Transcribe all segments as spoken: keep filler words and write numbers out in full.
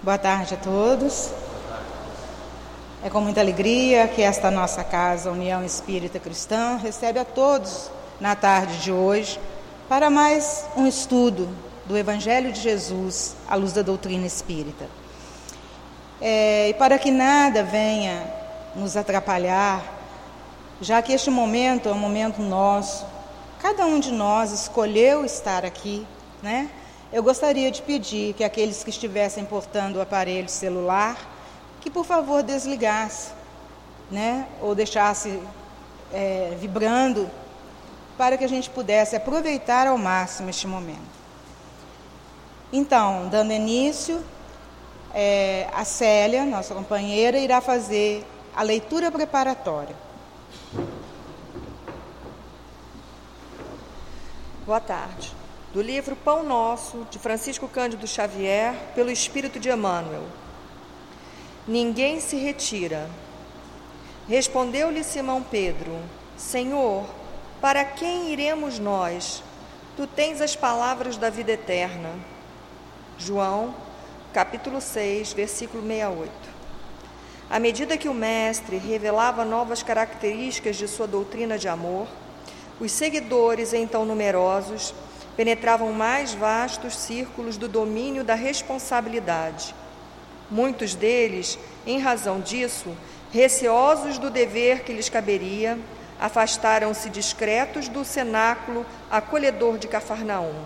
Boa tarde a todos. É com muita alegria que esta nossa casa, União Espírita Cristã, recebe a todos na tarde de hoje para mais um estudo do Evangelho de Jesus à luz da doutrina espírita. É, e para que nada venha nos atrapalhar, já que este momento é um momento nosso, cada um de nós escolheu estar aqui, né? Eu gostaria de pedir que aqueles que estivessem portando o aparelho celular, que por favor desligasse, né? Ou deixasse é, vibrando, para que a gente pudesse aproveitar ao máximo este momento. Então, dando início, é, a Célia, nossa companheira, irá fazer a leitura preparatória. Boa tarde. Do livro Pão Nosso, de Francisco Cândido Xavier, pelo Espírito de Emmanuel. Ninguém se retira. Respondeu-lhe Simão Pedro: Senhor, para quem iremos nós? Tu tens as palavras da vida eterna. João, capítulo seis, versículo sessenta e oito. À medida que o mestre revelava novas características de sua doutrina de amor, os seguidores, então numerosos, penetravam mais vastos círculos do domínio da responsabilidade. Muitos deles, em razão disso, receosos do dever que lhes caberia, afastaram-se discretos do cenáculo acolhedor de Cafarnaum.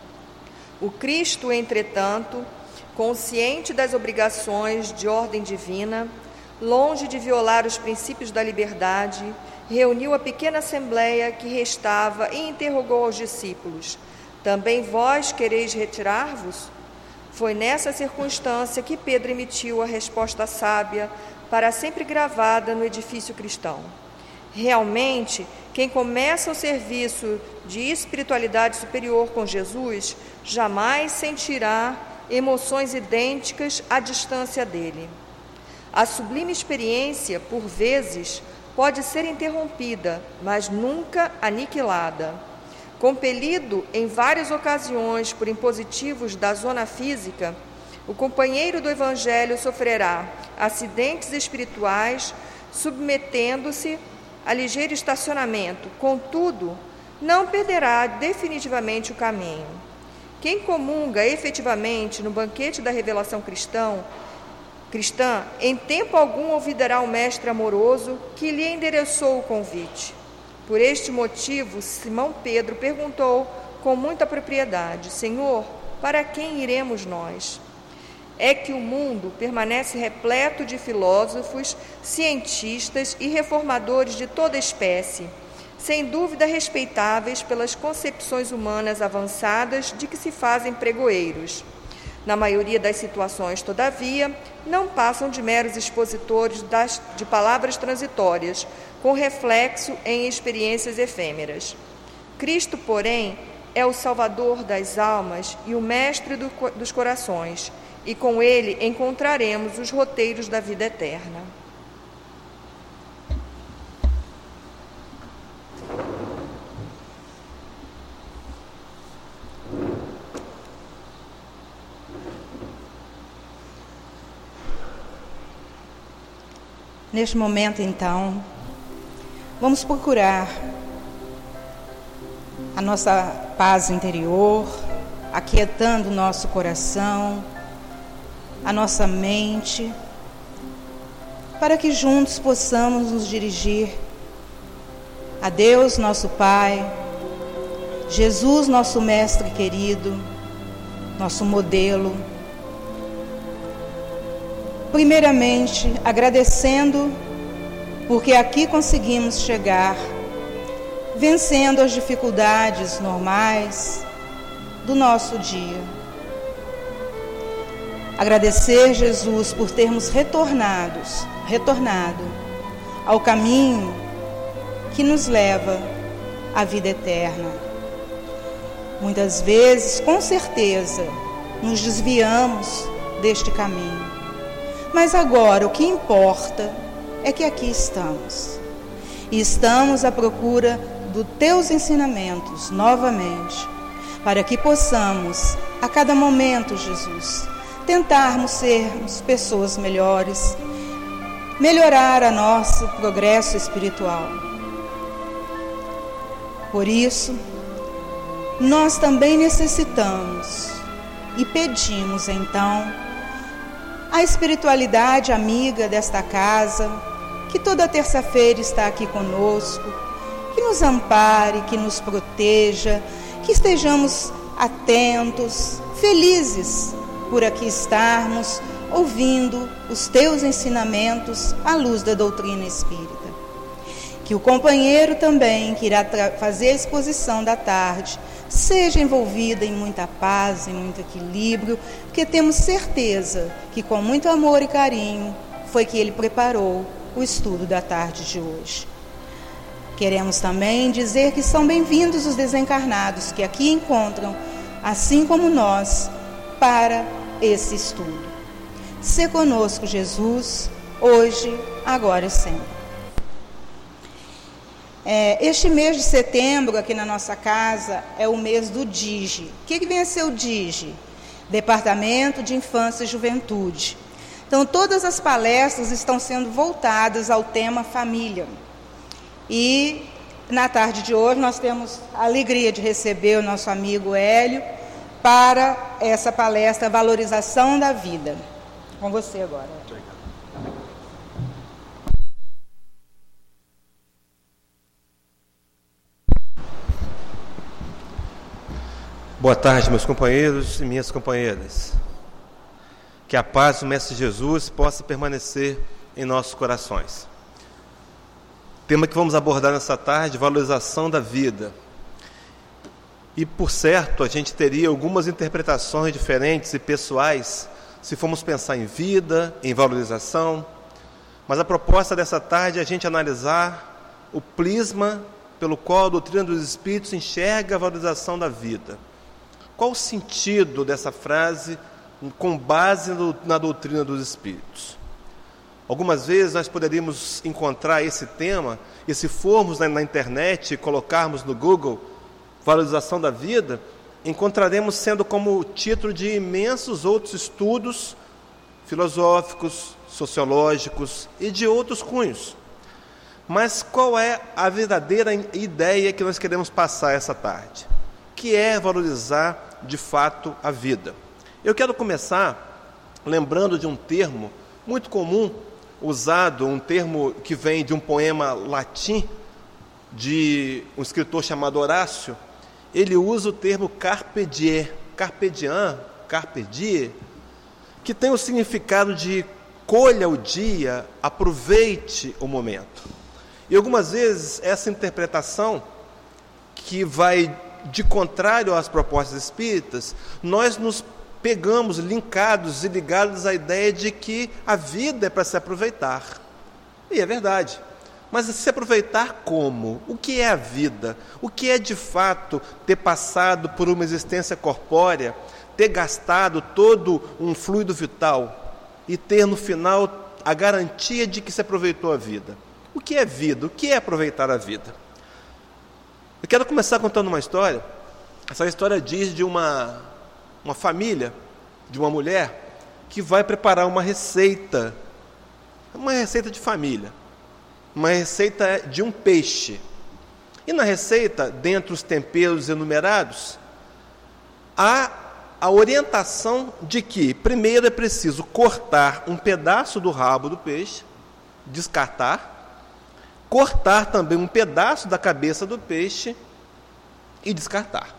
O Cristo, entretanto, consciente das obrigações de ordem divina, longe de violar os princípios da liberdade, reuniu a pequena assembleia que restava e interrogou aos discípulos: também vós quereis retirar-vos? Foi nessa circunstância que Pedro emitiu a resposta sábia, para sempre gravada no edifício cristão. Realmente, quem começa o serviço de espiritualidade superior com Jesus, jamais sentirá emoções idênticas à distância dele. A sublime experiência, por vezes, pode ser interrompida, mas nunca aniquilada. Compelido em várias ocasiões por impositivos da zona física, o companheiro do Evangelho sofrerá acidentes espirituais, submetendo-se a ligeiro estacionamento. Contudo, não perderá definitivamente o caminho. Quem comunga efetivamente no banquete da revelação cristão, cristã, em tempo algum olvidará o mestre amoroso que lhe endereçou o convite. Por este motivo, Simão Pedro perguntou com muita propriedade: Senhor, para quem iremos nós? É que o mundo permanece repleto de filósofos, cientistas e reformadores de toda espécie, sem dúvida respeitáveis pelas concepções humanas avançadas de que se fazem pregoeiros. Na maioria das situações, todavia, não passam de meros expositores das, de palavras transitórias, com reflexo em experiências efêmeras. Cristo, porém, é o Salvador das almas e o Mestre do, dos corações, e com ele encontraremos os roteiros da vida eterna. Neste momento, então, vamos procurar a nossa paz interior, aquietando o nosso coração, a nossa mente, para que juntos possamos nos dirigir a Deus, nosso Pai, Jesus, nosso Mestre querido, nosso modelo. Primeiramente, agradecendo porque aqui conseguimos chegar, vencendo as dificuldades normais do nosso dia. Agradecer, Jesus, por termos retornados, retornado ao caminho que nos leva à vida eterna. Muitas vezes, com certeza, nos desviamos deste caminho. Mas agora o que importa é que aqui estamos. E estamos à procura dos teus ensinamentos novamente, para que possamos, a cada momento, Jesus, tentarmos sermos pessoas melhores, melhorar o nosso progresso espiritual. Por isso, nós também necessitamos e pedimos então a espiritualidade amiga desta casa, que toda terça-feira está aqui conosco, que nos ampare, que nos proteja, que estejamos atentos, felizes por aqui estarmos, ouvindo os teus ensinamentos à luz da doutrina espírita. Que o companheiro também, que irá fazer a exposição da tarde, seja envolvido em muita paz, em muito equilíbrio, porque temos certeza que com muito amor e carinho foi que ele preparou o estudo da tarde de hoje. Queremos também dizer que são bem-vindos os desencarnados que aqui encontram, assim como nós, para esse estudo. Se conosco, Jesus, hoje, agora e sempre. É, este mês de setembro, aqui na nossa casa, é o mês do D I G. O que, que vem a ser o D I G? Departamento de Infância e Juventude. Então, todas as palestras estão sendo voltadas ao tema família. E, na tarde de hoje, nós temos a alegria de receber o nosso amigo Hélio para essa palestra Valorização da Vida. Com você agora. Boa tarde, meus companheiros e minhas companheiras. Que a paz do Mestre Jesus possa permanecer em nossos corações. O tema que vamos abordar nessa tarde, valorização da vida. E, por certo, a gente teria algumas interpretações diferentes e pessoais se formos pensar em vida, em valorização. Mas a proposta dessa tarde é a gente analisar o prisma pelo qual a doutrina dos Espíritos enxerga a valorização da vida. Qual o sentido dessa frase com base no, na doutrina dos Espíritos? Algumas vezes nós poderíamos encontrar esse tema, e se formos na, na internet e colocarmos no Google valorização da vida, encontraremos sendo como título de imensos outros estudos filosóficos, sociológicos e de outros cunhos. Mas qual é a verdadeira ideia que nós queremos passar essa tarde? Que é valorizar de fato a vida. Eu quero começar lembrando de um termo muito comum, usado, um termo que vem de um poema latim, de um escritor chamado Horácio. Ele usa o termo carpe diem, carpe diem, carpe diem, que tem o significado de colha o dia, aproveite o momento. E algumas vezes essa interpretação, que vai de contrário às propostas espíritas, nós nos pegamos linkados e ligados à ideia de que a vida é para se aproveitar. E é verdade. Mas se aproveitar como? O que é a vida? O que é de fato ter passado por uma existência corpórea, ter gastado todo um fluido vital e ter no final a garantia de que se aproveitou a vida? O que é vida? O que é aproveitar a vida? Eu quero começar contando uma história. Essa história diz de uma, uma família, de uma mulher, que vai preparar uma receita, uma receita de família, uma receita de um peixe. E na receita, dentre os temperos enumerados, há a orientação de que, primeiro, é preciso cortar um pedaço do rabo do peixe, descartar, cortar também um pedaço da cabeça do peixe e descartar.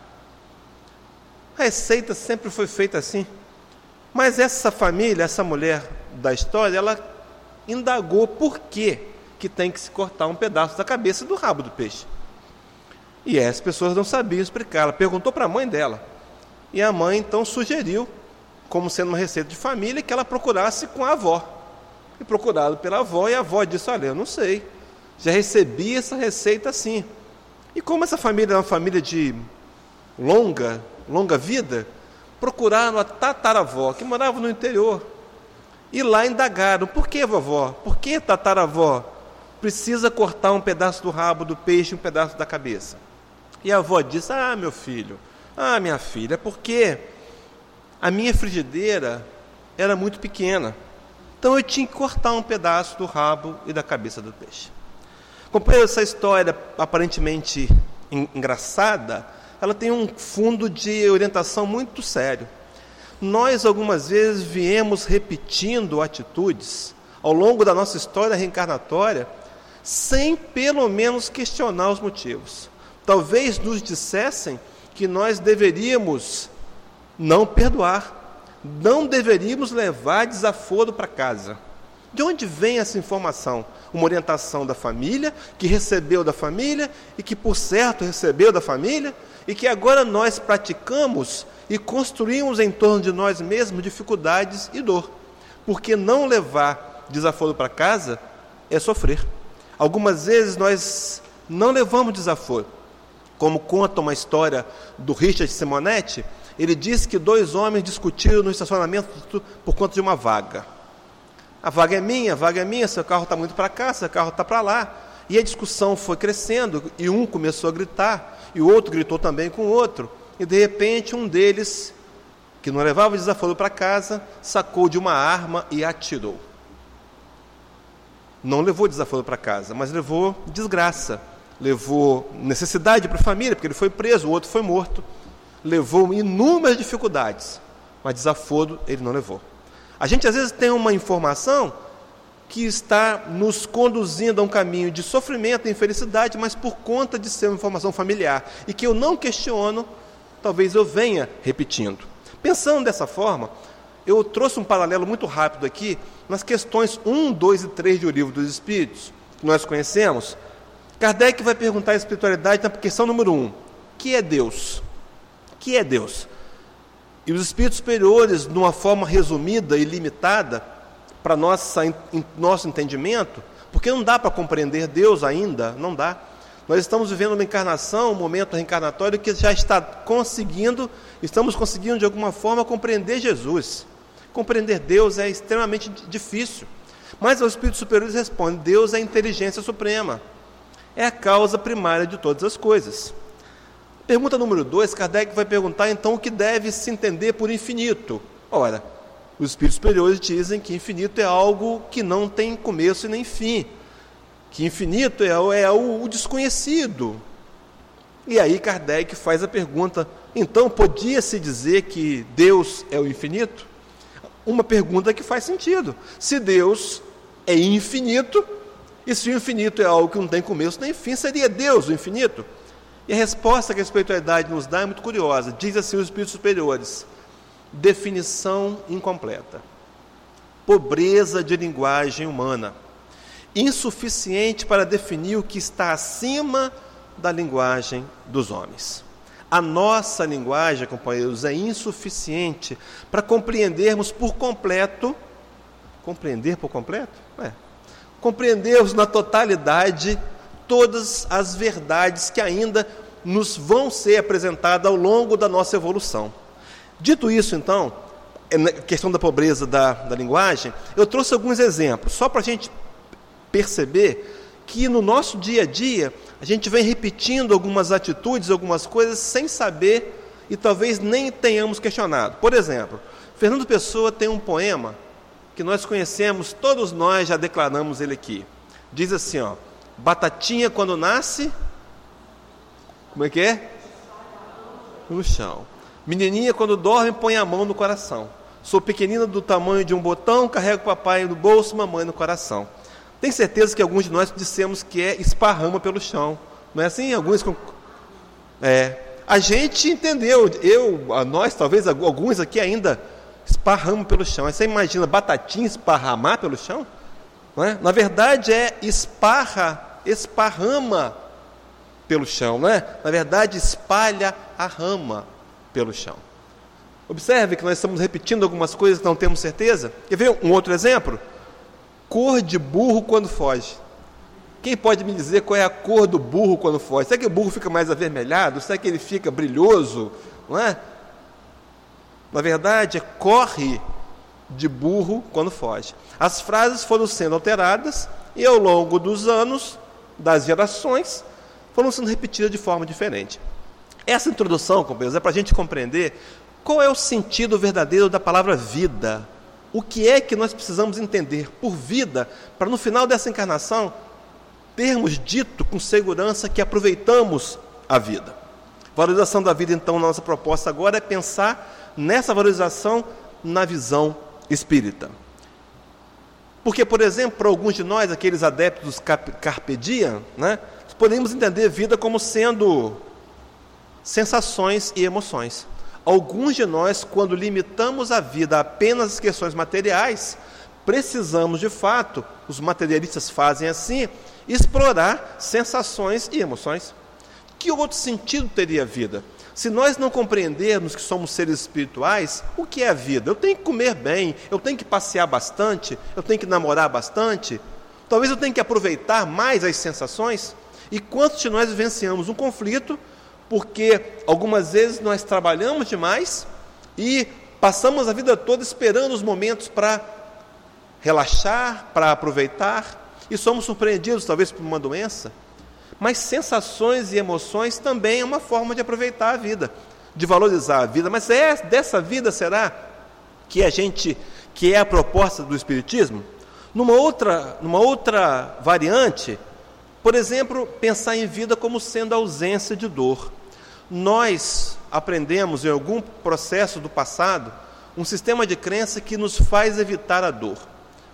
A receita sempre foi feita assim. Mas essa família, essa mulher da história, ela indagou por que que tem que se cortar um pedaço da cabeça e do rabo do peixe. E as pessoas não sabiam explicar. Ela perguntou para a mãe dela. E a mãe então sugeriu, como sendo uma receita de família, que ela procurasse com a avó. E procurado pela avó, e a avó disse: olha, eu não sei. Já recebi essa receita assim. E como essa família é uma família de longa, longa vida, procuraram a tataravó, que morava no interior. E lá indagaram: por que, vovó? Por que tataravó precisa cortar um pedaço do rabo do peixe e um pedaço da cabeça? E a avó disse: ah, meu filho, ah, minha filha, é porque a minha frigideira era muito pequena. Então eu tinha que cortar um pedaço do rabo e da cabeça do peixe. Compreendo essa história aparentemente engraçada, ela tem um fundo de orientação muito sério. Nós, algumas vezes, viemos repetindo atitudes ao longo da nossa história reencarnatória, sem pelo menos questionar os motivos. Talvez nos dissessem que nós deveríamos não perdoar, não deveríamos levar desaforo para casa. De onde vem essa informação? Uma orientação da família, que recebeu da família, e que por certo recebeu da família, e que agora nós praticamos e construímos em torno de nós mesmos dificuldades e dor. Porque não levar desaforo para casa é sofrer. Algumas vezes nós não levamos desaforo. Como conta uma história do Richard Simonetti, ele diz que dois homens discutiram no estacionamento por conta de uma vaga. A vaga é minha, a vaga é minha, seu carro está muito para cá, seu carro está para lá. E a discussão foi crescendo, e um começou a gritar, e o outro gritou também com o outro. E de repente um deles, que não levava desaforo para casa, sacou de uma arma e atirou. Não levou desaforo para casa, mas levou desgraça. Levou necessidade para a família, porque ele foi preso, o outro foi morto. Levou inúmeras dificuldades, mas desaforo ele não levou. A gente às vezes tem uma informação que está nos conduzindo a um caminho de sofrimento e infelicidade, mas por conta de ser uma informação familiar, e que eu não questiono, talvez eu venha repetindo. Pensando dessa forma, eu trouxe um paralelo muito rápido aqui, nas questões um, dois e três do Livro dos Espíritos, que nós conhecemos. Kardec vai perguntar a espiritualidade na questão número um, que é Deus? O que é Deus? E os espíritos superiores, de uma forma resumida e limitada, para nossa, nosso entendimento, porque não dá para compreender Deus ainda, não dá. Nós estamos vivendo uma encarnação, um momento reencarnatório que já está conseguindo, estamos conseguindo de alguma forma compreender Jesus. Compreender Deus é extremamente difícil. Mas os espíritos superiores respondem, Deus é a inteligência suprema, é a causa primária de todas as coisas. Pergunta número dois, Kardec vai perguntar então o que deve se entender por infinito. Ora, os espíritos superiores dizem que infinito é algo que não tem começo e nem fim, que infinito é, é o, o desconhecido. E aí Kardec faz a pergunta, então podia-se dizer que Deus é o infinito? Uma pergunta que faz sentido. Se Deus é infinito, e se o infinito é algo que não tem começo nem fim, seria Deus o infinito? E a resposta que a espiritualidade nos dá é muito curiosa. Diz assim os espíritos superiores, definição incompleta, pobreza de linguagem humana, insuficiente para definir o que está acima da linguagem dos homens. A nossa linguagem, companheiros, é insuficiente para compreendermos por completo, compreender por completo? É. Compreendermos na totalidade todas as verdades que ainda nos vão ser apresentadas ao longo da nossa evolução. Dito isso, então, na questão da pobreza da, da linguagem, eu trouxe alguns exemplos, só para a gente perceber que no nosso dia a dia, a gente vem repetindo algumas atitudes, algumas coisas, sem saber e talvez nem tenhamos questionado. Por exemplo, Fernando Pessoa tem um poema que nós conhecemos, todos nós já declaramos ele aqui. Diz assim, ó, batatinha quando nasce, como é que é? No chão. Menininha quando dorme põe a mão no coração. Sou pequenina do tamanho de um botão, carrego papai no bolso, mamãe no coração. Tem certeza que alguns de nós dissemos que é esparrama pelo chão. Não é assim? Alguns... É. A gente entendeu, eu, a nós, talvez alguns aqui ainda esparramam pelo chão. Aí você imagina batatinha esparramar pelo chão? Não é? Na verdade é esparra, esparrama pelo chão, não é? Na verdade espalha a rama pelo chão. Observe que nós estamos repetindo algumas coisas que não temos certeza. Quer ver um outro exemplo? Cor de burro quando foge. Quem pode me dizer qual é a cor do burro quando foge? Será que o burro fica mais avermelhado? Será que ele fica brilhoso? Não é? Na verdade, é corre de burro quando foge. As frases foram sendo alteradas e ao longo dos anos, das gerações, foram sendo repetidas de forma diferente. Essa introdução, companheiros, é para a gente compreender qual é o sentido verdadeiro da palavra vida. o que é que nós precisamos entender por vida, para no final dessa encarnação, termos dito com segurança que aproveitamos a vida. Valorização da vida, então, nossa proposta agora é pensar nessa valorização na visão espírita. Porque, por exemplo, para alguns de nós, aqueles adeptos do Carpe Diem, né, podemos entender vida como sendo sensações e emoções. Alguns de nós, quando limitamos a vida a apenas as questões materiais, precisamos, de fato, os materialistas fazem assim, explorar sensações e emoções. Que outro sentido teria a vida? Se nós não compreendermos que somos seres espirituais, o que é a vida? Eu tenho que comer bem, eu tenho que passear bastante, eu tenho que namorar bastante, talvez eu tenha que aproveitar mais as sensações. E quantos de nós vivenciamos um conflito, porque algumas vezes nós trabalhamos demais e passamos a vida toda esperando os momentos para relaxar, para aproveitar, e somos surpreendidos talvez por uma doença. Mas sensações e emoções também é uma forma de aproveitar a vida, de valorizar a vida. Mas é dessa vida, será que a gente, que é a proposta do Espiritismo? Numa outra, numa outra variante, por exemplo, pensar em vida como sendo ausência de dor. Nós aprendemos em algum processo do passado um sistema de crença que nos faz evitar a dor.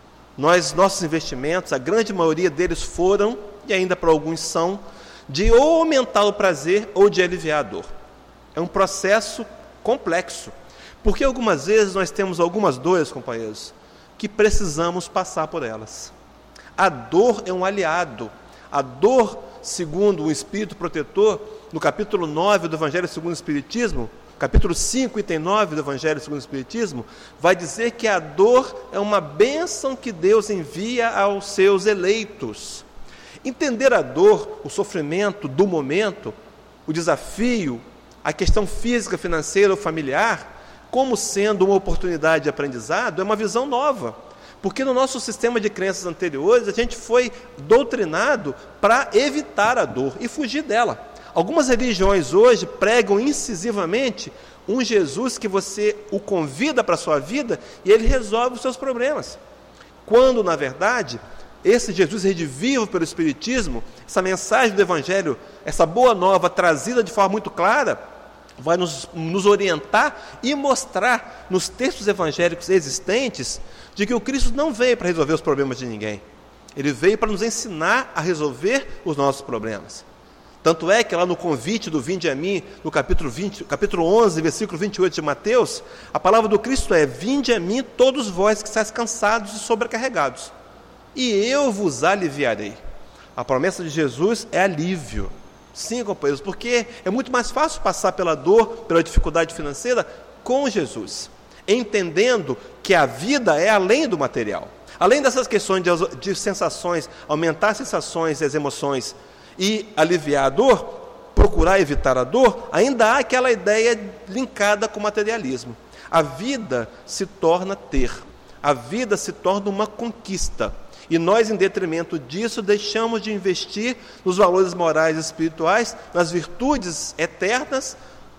Nós, nossos investimentos, a grande maioria deles foram, e ainda para alguns são, de ou aumentar o prazer ou de aliviar a dor. É um processo complexo, porque algumas vezes nós temos algumas dores, companheiros, que precisamos passar por elas. A dor é um aliado. A dor, segundo o Espírito Protetor, no capítulo nove do Evangelho segundo o Espiritismo, capítulo cinco, item nove do Evangelho segundo o Espiritismo, vai dizer que a dor é uma bênção que Deus envia aos seus eleitos. Entender a dor, o sofrimento do momento, o desafio, a questão física, financeira ou familiar, como sendo uma oportunidade de aprendizado, é uma visão nova. Porque no nosso sistema de crenças anteriores, a gente foi doutrinado para evitar a dor e fugir dela. Algumas religiões hoje pregam incisivamente um Jesus que você o convida para a sua vida e ele resolve os seus problemas. Quando, na verdade, esse Jesus redivivo pelo Espiritismo, essa mensagem do Evangelho, essa boa nova trazida de forma muito clara, vai nos, nos orientar e mostrar nos textos evangélicos existentes de que o Cristo não veio para resolver os problemas de ninguém. Ele veio para nos ensinar a resolver os nossos problemas. Tanto é que lá no convite do Vinde a mim, no capítulo, vinte, capítulo onze, versículo vinte e oito de Mateus, a palavra do Cristo é: vinde a mim todos vós que estáis cansados e sobrecarregados, e eu vos aliviarei. A promessa de Jesus é alívio. Sim, companheiros, porque é muito mais fácil passar pela dor, pela dificuldade financeira com Jesus, entendendo que a vida é além do material. Além dessas questões de, de sensações, aumentar as sensações e as emoções e aliviar a dor, procurar evitar a dor, ainda há aquela ideia linkada com o materialismo. A vida se torna ter, a vida se torna uma conquista. E nós, em detrimento disso, deixamos de investir nos valores morais e espirituais, nas virtudes eternas,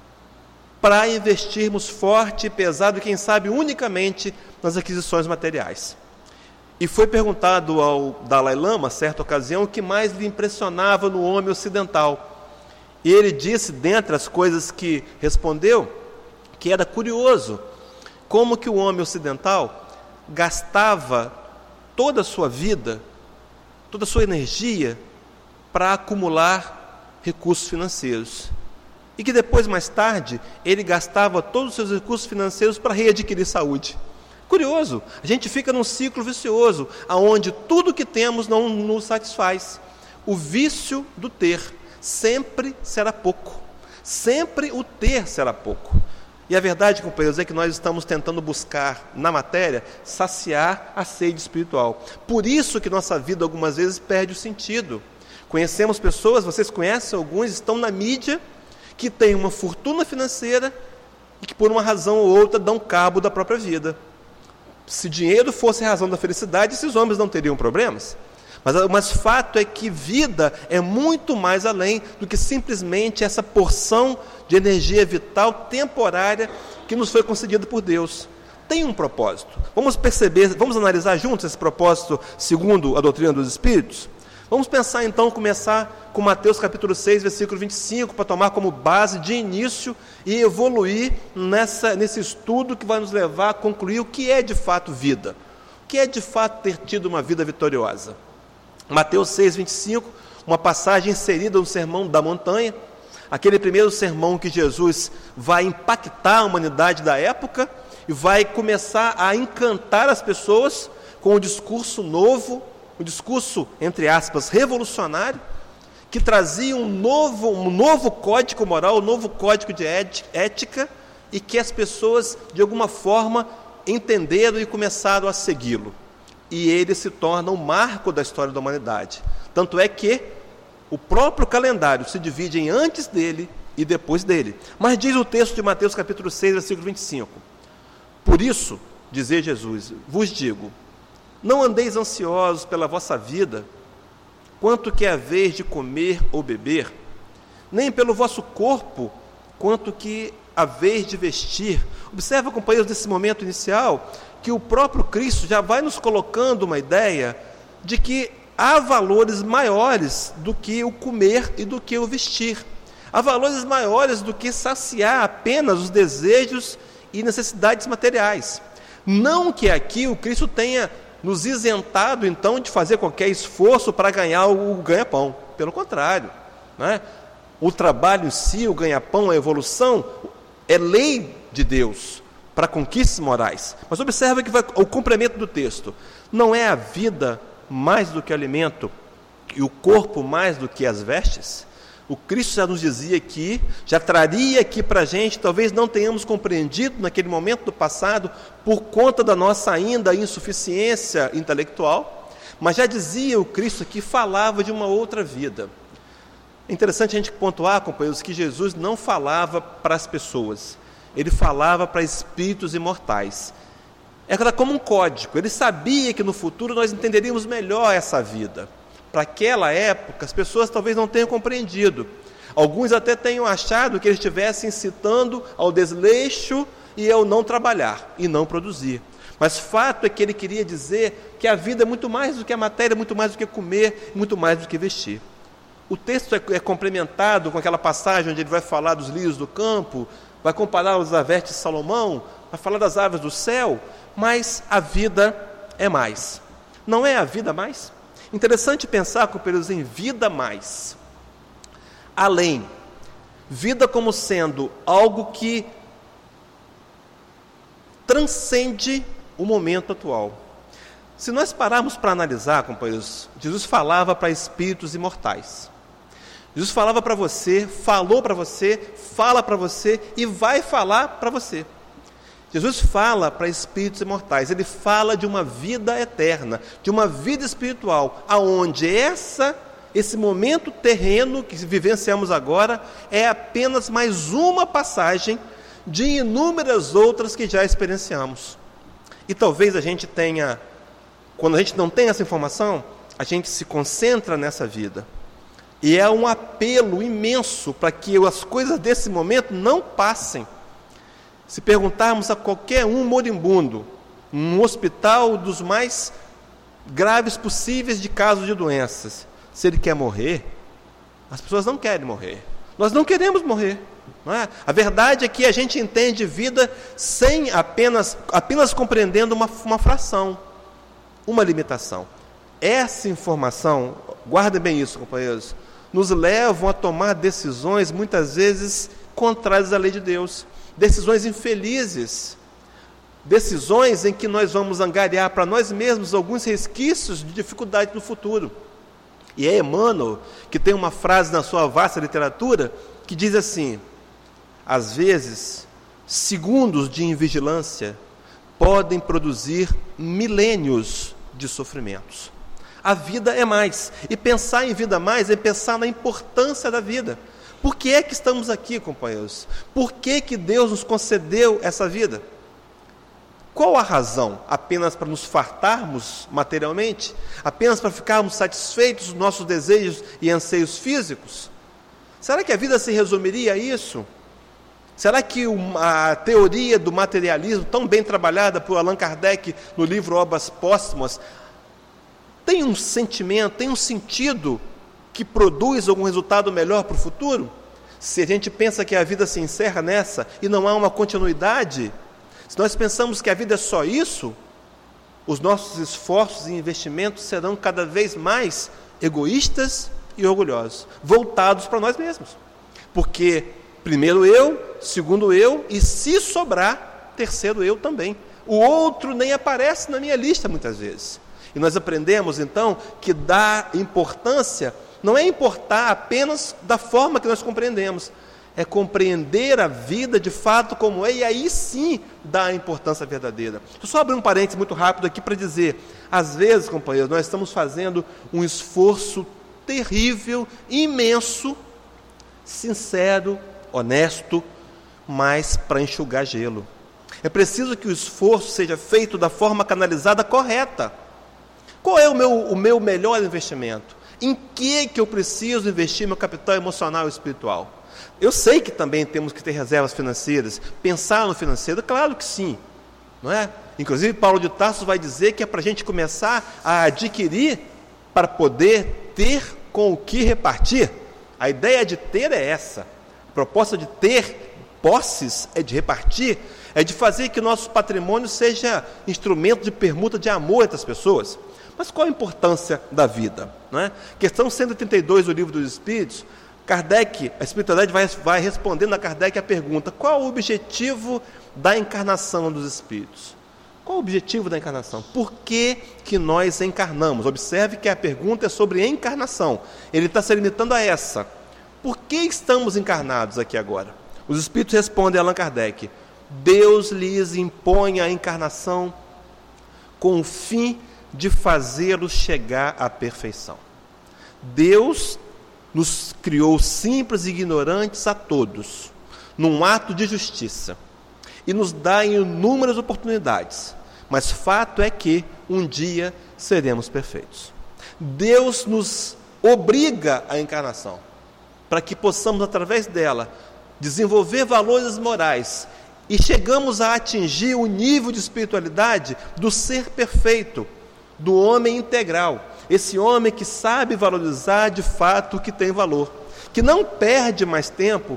para investirmos forte e pesado, quem sabe unicamente nas aquisições materiais. E foi perguntado ao Dalai Lama, certa ocasião, o que mais lhe impressionava no homem ocidental. E ele disse, dentre as coisas que respondeu, que era curioso como que o homem ocidental gastava toda a sua vida, toda a sua energia para acumular recursos financeiros. E que depois, mais tarde, ele gastava todos os seus recursos financeiros para readquirir saúde. Curioso, a gente fica num ciclo vicioso, onde tudo que temos não nos satisfaz. O vício do ter sempre será pouco. Sempre o ter será pouco. E a verdade, companheiros, é que nós estamos tentando buscar na matéria saciar a sede espiritual. Por isso que nossa vida algumas vezes perde o sentido. Conhecemos pessoas, vocês conhecem alguns, estão na mídia, que têm uma fortuna financeira e que por uma razão ou outra dão cabo da própria vida. Se dinheiro fosse a razão da felicidade, esses homens não teriam problemas. Mas, mas fato é que vida é muito mais além do que simplesmente essa porção de energia vital temporária que nos foi concedida por Deus. tem um propósito. Vamos perceber, vamos analisar juntos esse propósito segundo a doutrina dos Espíritos? Vamos pensar então, começar com Mateus capítulo seis, versículo vinte e cinco, para tomar como base de início e evoluir nessa, nesse estudo que vai nos levar a concluir o que é de fato vida. O que é de fato ter tido uma vida vitoriosa. Mateus seis, vinte e cinco, uma passagem inserida no Sermão da Montanha, aquele primeiro sermão que Jesus vai impactar a humanidade da época e vai começar a encantar as pessoas com um discurso novo, um discurso, entre aspas, revolucionário, que trazia um novo, um novo código moral, um novo código de ética, e que as pessoas, de alguma forma, entenderam e começaram a segui-lo. E ele se torna um marco da história da humanidade. Tanto é que o próprio calendário se divide em antes dele e depois dele. Mas diz o texto de Mateus capítulo seis, versículo vinte e cinco. Por isso, dizia Jesus, vos digo, não andeis ansiosos pela vossa vida, quanto que é a vez de comer ou beber, nem pelo vosso corpo, quanto que a vez de vestir. Observa, companheiros, nesse momento inicial, que o próprio Cristo já vai nos colocando uma ideia de que há valores maiores do que o comer e do que o vestir. Há valores maiores do que saciar apenas os desejos e necessidades materiais. Não que aqui o Cristo tenha nos isentado, então, de fazer qualquer esforço para ganhar o ganha-pão. Pelo contrário, né? O trabalho em si, o ganha-pão, a evolução, é lei de Deus para conquistas morais. Mas observa que vai, o complemento do texto. Não é a vida mais do que o alimento e o corpo mais do que as vestes? O Cristo já nos dizia aqui, já traria aqui para a gente, talvez não tenhamos compreendido naquele momento do passado, por conta da nossa ainda insuficiência intelectual, mas já dizia o Cristo que falava de uma outra vida. É interessante a gente pontuar, companheiros, que Jesus não falava para as pessoas, ele falava para espíritos imortais. Era como um código, ele sabia que no futuro nós entenderíamos melhor essa vida. Para aquela época, as pessoas talvez não tenham compreendido. Alguns até tenham achado que ele estivesse incitando ao desleixo e ao não trabalhar e não produzir. Mas fato é que ele queria dizer que a vida é muito mais do que a matéria, muito mais do que comer, muito mais do que vestir. O texto é, é complementado com aquela passagem onde ele vai falar dos lírios do campo, vai comparar os vestes de Salomão, vai falar das aves do céu, mas a vida é mais. Não é a vida mais? Interessante pensar, companheiros, em vida mais. Além, vida como sendo algo que transcende o momento atual. Se nós pararmos para analisar, companheiros, Jesus falava para espíritos imortais. Jesus falava para você, falou para você, fala para você e vai falar para você. Jesus fala para espíritos imortais, ele fala de uma vida eterna, de uma vida espiritual, aonde essa, esse momento terreno que vivenciamos agora é apenas mais uma passagem de inúmeras outras que já experienciamos. E talvez a gente tenha, quando a gente não tem essa informação, a gente se concentra nessa vida. E é um apelo imenso para que as coisas desse momento não passem. Se perguntarmos a qualquer um moribundo, num hospital dos mais graves possíveis de casos de doenças, se ele quer morrer, as pessoas não querem morrer. Nós não queremos morrer. Não é? A verdade é que a gente entende vida sem apenas, apenas compreendendo uma, uma fração, uma limitação. Essa informação, guardem bem isso, companheiros, nos levam a tomar decisões muitas vezes contrárias à lei de Deus. Decisões infelizes, decisões em que nós vamos angariar para nós mesmos alguns resquícios de dificuldade no futuro. E é Emmanuel que tem uma frase na sua vasta literatura que diz assim: às vezes, segundos de invigilância podem produzir milênios de sofrimentos. A vida é mais, e pensar em vida mais é pensar na importância da vida. Por que é que estamos aqui, companheiros? Por que que Deus nos concedeu essa vida? Qual a razão? Apenas para nos fartarmos materialmente? Apenas para ficarmos satisfeitos dos nossos desejos e anseios físicos? Será que a vida se resumiria a isso? Será que a teoria do materialismo, tão bem trabalhada por Allan Kardec no livro Obras Póstumas, tem um sentimento, tem um sentido que produz algum resultado melhor para o futuro? Se a gente pensa que a vida se encerra nessa e não há uma continuidade, se nós pensamos que a vida é só isso, os nossos esforços e investimentos serão cada vez mais egoístas e orgulhosos, voltados para nós mesmos. Porque primeiro eu, segundo eu, e se sobrar, terceiro eu também. O outro nem aparece na minha lista muitas vezes. E nós aprendemos então que dar importância não é importar apenas da forma que nós compreendemos, é compreender a vida de fato como é, e aí sim dar a importância verdadeira. Deixa eu só abrir um parênteses muito rápido aqui para dizer, às vezes, companheiros, nós estamos fazendo um esforço terrível, imenso, sincero, honesto, mas para enxugar gelo. É preciso que o esforço seja feito da forma canalizada correta. Qual é o meu, o meu melhor investimento? Em que, que eu preciso investir meu capital emocional e espiritual? Eu sei que também temos que ter reservas financeiras, pensar no financeiro, claro que sim, não é? Inclusive Paulo de Tarso vai dizer que é para a gente começar a adquirir para poder ter com o que repartir. A ideia de ter é essa, a proposta de ter posses é de repartir, é de fazer que nosso patrimônio seja instrumento de permuta de amor entre as pessoas. Mas qual a importância da vida? Não é? Questão cento e trinta e dois do Livro dos Espíritos, Kardec, a espiritualidade vai, vai respondendo a Kardec a pergunta: qual o objetivo da encarnação dos espíritos? Qual o objetivo da encarnação? Por que que nós encarnamos? Observe que a pergunta é sobre encarnação. Ele está se limitando a essa. Por que estamos encarnados aqui agora? Os espíritos respondem a Allan Kardec: Deus lhes impõe a encarnação com o fim de fazê-los chegar à perfeição. Deus nos criou simples e ignorantes a todos, num ato de justiça, e nos dá inúmeras oportunidades, mas fato é que um dia seremos perfeitos. Deus nos obriga à encarnação, para que possamos, através dela, desenvolver valores morais, e chegamos a atingir o nível de espiritualidade do ser perfeito, do homem integral, esse homem que sabe valorizar de fato o que tem valor, que não perde mais tempo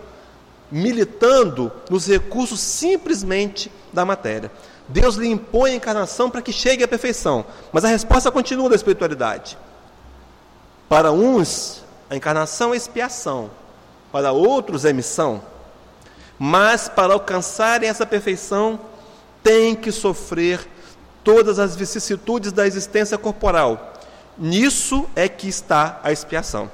militando nos recursos simplesmente da matéria. Deus lhe impõe a encarnação para que chegue à perfeição, mas a resposta continua da espiritualidade. Para uns, a encarnação é expiação, para outros é missão, mas para alcançarem essa perfeição, tem que sofrer todas as vicissitudes da existência corporal. Nisso é que está a expiação.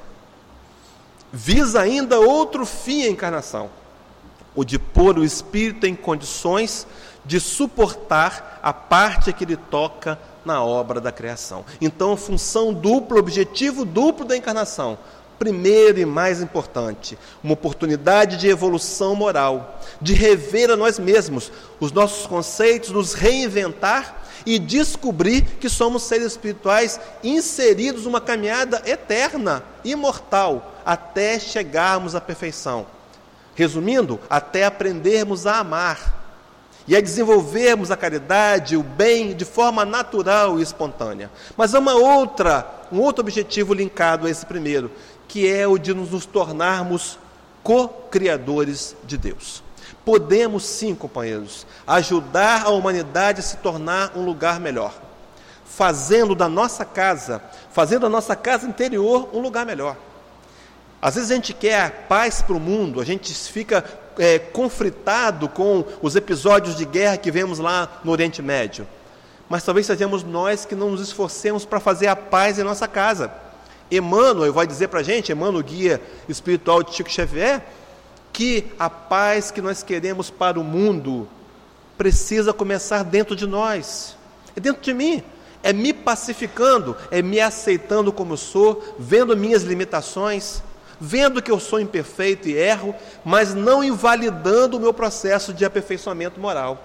Visa ainda outro fim a encarnação, o de pôr o espírito em condições de suportar a parte que lhe toca na obra da criação. Então, função dupla, objetivo duplo da encarnação. Primeiro e mais importante, uma oportunidade de evolução moral, de rever a nós mesmos, os nossos conceitos, nos reinventar e descobrir que somos seres espirituais inseridos numa caminhada eterna, imortal, até chegarmos à perfeição. Resumindo, até aprendermos a amar e a desenvolvermos a caridade, o bem, de forma natural e espontânea. Mas há uma outra, um outro objetivo linkado a esse primeiro, que é o de nos tornarmos co-criadores de Deus. Podemos sim, companheiros, ajudar a humanidade a se tornar um lugar melhor, fazendo da nossa casa, fazendo da nossa casa interior um lugar melhor. Às vezes a gente quer paz para o mundo, a gente fica é, conflitado com os episódios de guerra que vemos lá no Oriente Médio, mas talvez sejamos nós que não nos esforcemos para fazer a paz em nossa casa. Emmanuel vai dizer para a gente, Emmanuel, guia espiritual de Chico Xavier, que a paz que nós queremos para o mundo precisa começar dentro de nós, é dentro de mim, é me pacificando, é me aceitando como eu sou, vendo minhas limitações, vendo que eu sou imperfeito e erro, mas não invalidando o meu processo de aperfeiçoamento moral.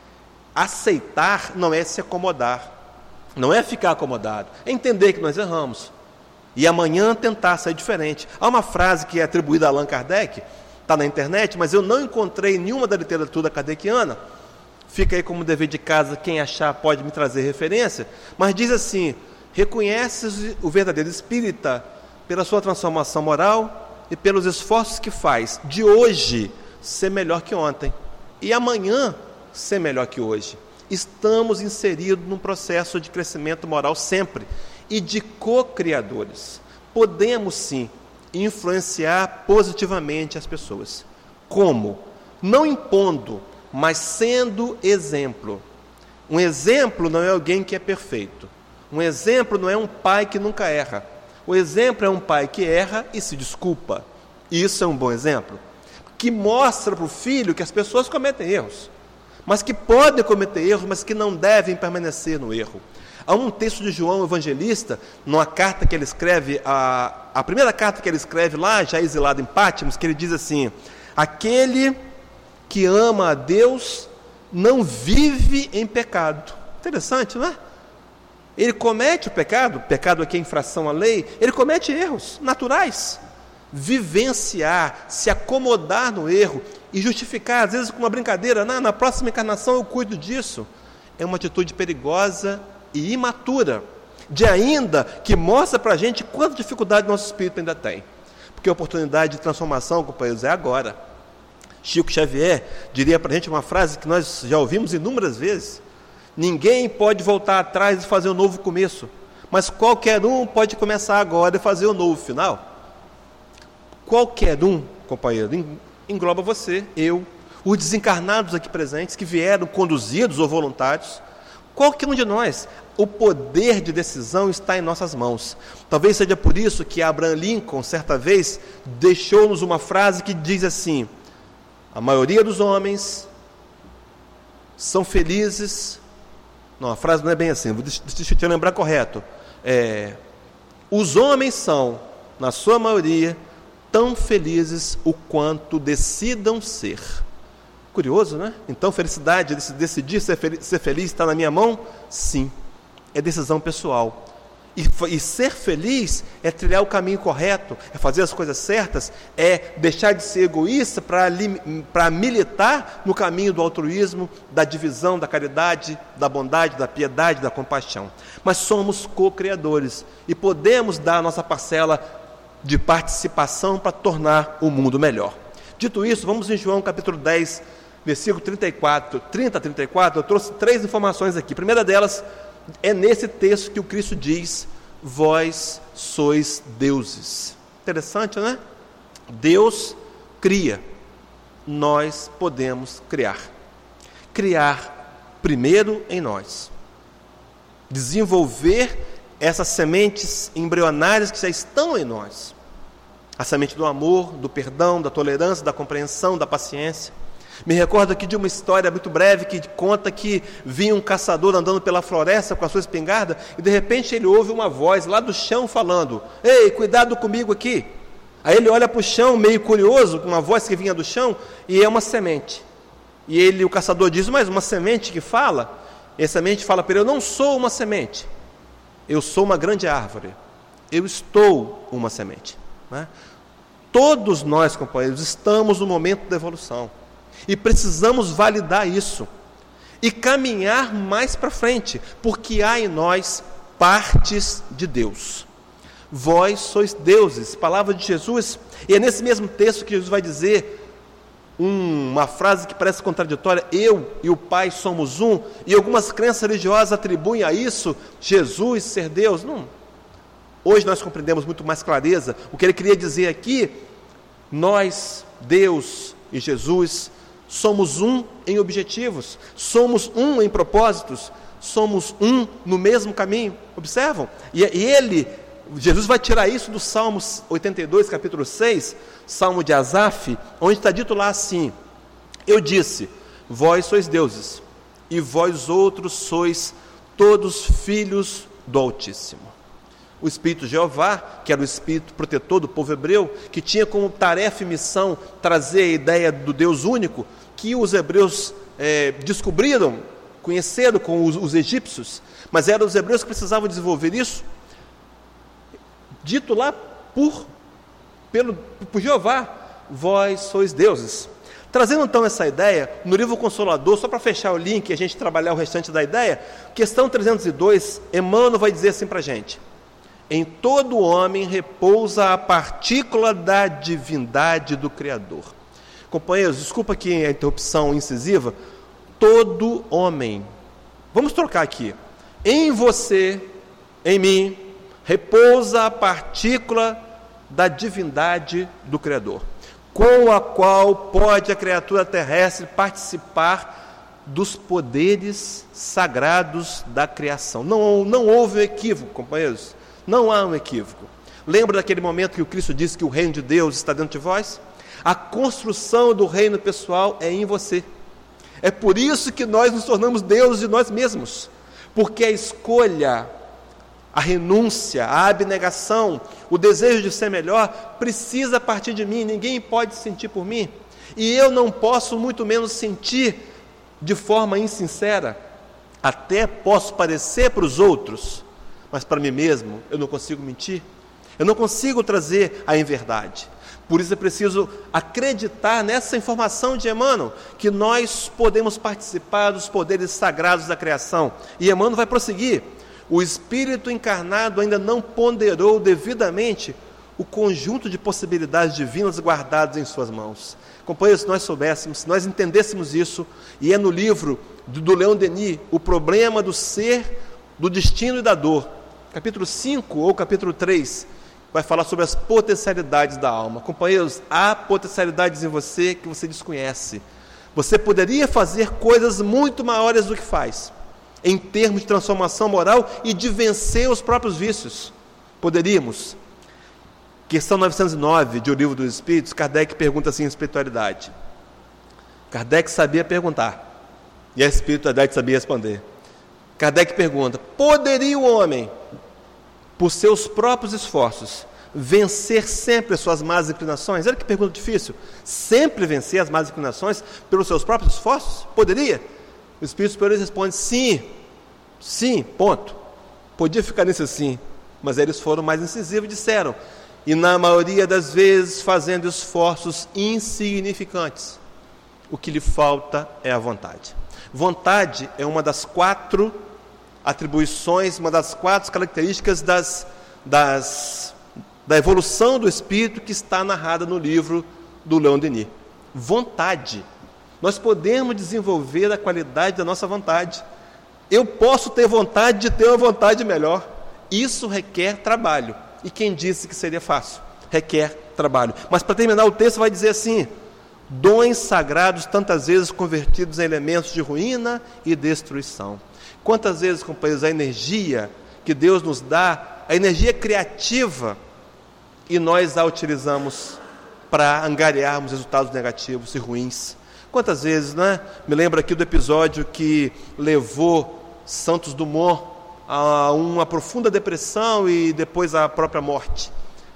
Aceitar não é se acomodar, não é ficar acomodado, é entender que nós erramos, e amanhã tentar sair diferente. Há uma frase que é atribuída a Allan Kardec, está na internet, mas eu não encontrei nenhuma da literatura kardeciana. Fica aí como dever de casa, quem achar pode me trazer referência, mas diz assim: reconhece o verdadeiro espírita pela sua transformação moral e pelos esforços que faz de hoje ser melhor que ontem e amanhã ser melhor que hoje. Estamos inseridos num processo de crescimento moral sempre e de co-criadores. Podemos sim influenciar positivamente as pessoas. Como? Não impondo, mas sendo exemplo. Um exemplo não é alguém que é perfeito. Um exemplo não é um pai que nunca erra. O exemplo é um pai que erra e se desculpa. Isso é um bom exemplo, que mostra para o filho que as pessoas cometem erros, mas que podem cometer erros, mas que não devem permanecer no erro. Há um texto de João Evangelista, numa carta que ele escreve, a, a primeira carta que ele escreve lá, já exilado em Pátimos, que ele diz assim: aquele que ama a Deus não vive em pecado. Interessante, não é? Ele comete o pecado, pecado aqui é infração à lei, ele comete erros naturais. Vivenciar, se acomodar no erro e justificar, às vezes com uma brincadeira, na, na próxima encarnação eu cuido disso, é uma atitude perigosa e imatura, de ainda que mostra para a gente quanta dificuldade nosso espírito ainda tem, porque a oportunidade de transformação, companheiros, é agora. Chico Xavier diria para a gente uma frase que nós já ouvimos inúmeras vezes: ninguém pode voltar atrás e fazer um novo começo, mas qualquer um pode começar agora e fazer um novo final. Qualquer um, companheiro, engloba você, eu, os desencarnados aqui presentes, que vieram conduzidos ou voluntários, qualquer um de nós. O poder de decisão está em nossas mãos. Talvez seja por isso que Abraham Lincoln, certa vez, deixou-nos uma frase que diz assim: a maioria dos homens são felizes. Não, a frase não é bem assim, deixa, deixa eu te lembrar correto. É, os homens são, na sua maioria, tão felizes o quanto decidam ser. Curioso, né? Então, felicidade, decidir ser feliz, ser feliz está na minha mão? Sim, é decisão pessoal. E, e ser feliz é trilhar o caminho correto, é fazer as coisas certas, é deixar de ser egoísta para militar no caminho do altruísmo, da divisão, da caridade, da bondade, da piedade, da compaixão. Mas somos co-criadores e podemos dar a nossa parcela de participação para tornar o mundo melhor. Dito isso, vamos em João capítulo dez, versículo trinta e quatro, trinta a trinta e quatro. Eu trouxe três informações aqui. A primeira delas é nesse texto que o Cristo diz: vós sois deuses. Interessante, né? Deus cria, nós podemos criar. Criar primeiro em nós. Desenvolver essas sementes embrionárias que já estão em nós. A semente do amor, do perdão, da tolerância, da compreensão, da paciência. Me recordo aqui de uma história muito breve que conta que vinha um caçador andando pela floresta com a sua espingarda e de repente ele ouve uma voz lá do chão falando: ei, cuidado comigo aqui. Aí ele olha para o chão meio curioso, com uma voz que vinha do chão, e é uma semente. E ele, o caçador diz: mas uma semente que fala? E a semente fala para ele: eu não sou uma semente, eu sou uma grande árvore, eu estou uma semente. Né? Todos nós, companheiros, estamos no momento da evolução e precisamos validar isso e caminhar mais para frente, porque há em nós partes de Deus. Vós sois deuses, palavra de Jesus. E é nesse mesmo texto que Jesus vai dizer um, uma frase que parece contraditória: eu e o Pai somos um. E algumas crenças religiosas atribuem a isso Jesus ser Deus. Não. Hoje nós compreendemos muito mais clareza o que ele queria dizer aqui. Nós, Deus e Jesus, somos um em objetivos, somos um em propósitos, somos um no mesmo caminho. Observam? E, e ele, Jesus vai tirar isso do Salmo oitenta e dois, capítulo seis, Salmo de Asaf, onde está dito lá assim: eu disse, vós sois deuses, e vós outros sois todos filhos do Altíssimo. O Espírito Jeová, que era o Espírito protetor do povo hebreu, que tinha como tarefa e missão trazer a ideia do Deus único, que os hebreus é, descobriram, conheceram com os, os egípcios, mas eram os hebreus que precisavam desenvolver isso, dito lá por, pelo, por Jeová. vós sois deuses. Trazendo então essa ideia, no livro Consolador, só para fechar o link e a gente trabalhar o restante da ideia, questão trezentos e dois, Emmanuel vai dizer assim para a gente: em todo homem repousa a partícula da divindade do Criador. Companheiros, desculpa aqui a interrupção incisiva. Todo homem, vamos trocar aqui, em você, em mim, repousa a partícula da divindade do Criador, com a qual pode a criatura terrestre participar dos poderes sagrados da criação. Não, não houve um equívoco, companheiros, não há um equívoco. Lembra daquele momento que o Cristo disse que o reino de Deus está dentro de vós? A construção do reino pessoal é em você. É por isso que nós nos tornamos deuses de nós mesmos, porque a escolha, a renúncia, a abnegação, o desejo de ser melhor, precisa partir de mim. Ninguém pode sentir por mim, e eu não posso muito menos sentir de forma insincera. Até posso parecer para os outros, mas para mim mesmo eu não consigo mentir, eu não consigo trazer a inverdade. Por isso é preciso acreditar nessa informação de Emmanuel, que nós podemos participar dos poderes sagrados da criação. E Emmanuel vai prosseguir: o Espírito encarnado ainda não ponderou devidamente o conjunto de possibilidades divinas guardadas em suas mãos. Companheiros, se nós soubéssemos, se nós entendêssemos isso, e é no livro do, do Leon Denis, O Problema do Ser, do Destino e da Dor, capítulo cinco ou capítulo três, vai falar sobre as potencialidades da alma. Companheiros, há potencialidades em você que você desconhece. Você poderia fazer coisas muito maiores do que faz, em termos de transformação moral e de vencer os próprios vícios. Poderíamos. Questão novecentos e nove de O Livro dos Espíritos, Kardec pergunta assim em espiritualidade. Kardec sabia perguntar, e a espiritualidade sabia responder. Kardec pergunta: poderia o homem, por seus próprios esforços, vencer sempre as suas más inclinações? Olha que pergunta difícil. Sempre vencer as más inclinações pelos seus próprios esforços? Poderia? O Espírito Superior responde: sim, sim, ponto. Podia ficar nesse sim, mas eles foram mais incisivos e disseram: e na maioria das vezes fazendo esforços insignificantes. O que lhe falta é a vontade. Vontade é uma das quatro atribuições, uma das quatro características das, das, da evolução do espírito que está narrada no livro do Leon Denis. Vontade. Nós podemos desenvolver a qualidade da nossa vontade. Eu posso ter vontade de ter uma vontade melhor. Isso requer trabalho. E quem disse que seria fácil? Requer trabalho. Mas para terminar o texto vai dizer assim: dons sagrados tantas vezes convertidos em elementos de ruína e destruição. Quantas vezes, companheiros, a energia que Deus nos dá, a energia criativa, e nós a utilizamos para angariarmos resultados negativos e ruins. Quantas vezes, né? Me lembro aqui do episódio que levou Santos Dumont a uma profunda depressão e depois a própria morte.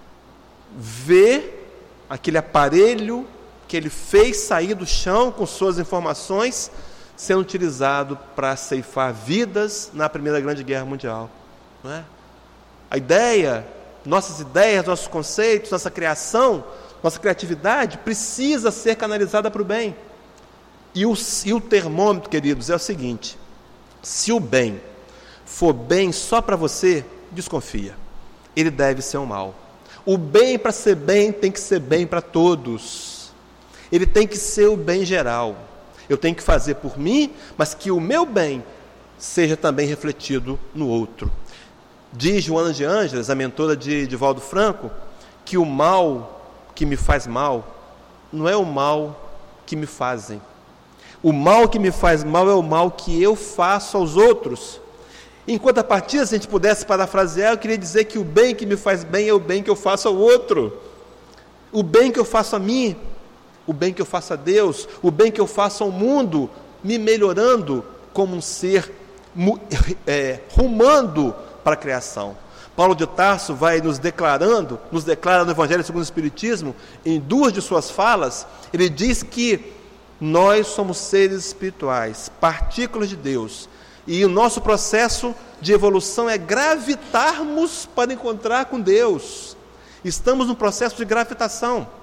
Ver aquele aparelho que ele fez sair do chão com suas informações sendo utilizado para ceifar vidas na Primeira Grande Guerra Mundial. Não é? A ideia, nossas ideias, nossos conceitos, nossa criação, nossa criatividade precisa ser canalizada para o bem. E o, e o termômetro, queridos, é o seguinte: se o bem for bem só para você, desconfia. Ele deve ser um mal. O bem, para ser bem, tem que ser bem para todos. Ele tem que ser o bem geral. Eu tenho que fazer por mim, mas que o meu bem seja também refletido no outro. Diz Joana de Ângeles, a mentora de Divaldo Franco, que o mal que me faz mal não é o mal que me fazem. O mal que me faz mal é o mal que eu faço aos outros. Enquanto a partir, se a gente pudesse parafrasear, eu queria dizer que o bem que me faz bem é o bem que eu faço ao outro. O bem que eu faço a mim, o bem que eu faço a Deus, o bem que eu faço ao mundo, me melhorando como um ser, é, rumando para a criação. Paulo de Tarso vai nos declarando, nos declara no Evangelho segundo o Espiritismo, em duas de suas falas, ele diz que nós somos seres espirituais, partículas de Deus, e o nosso processo de evolução é gravitarmos para encontrar com Deus. Estamos no processo de gravitação.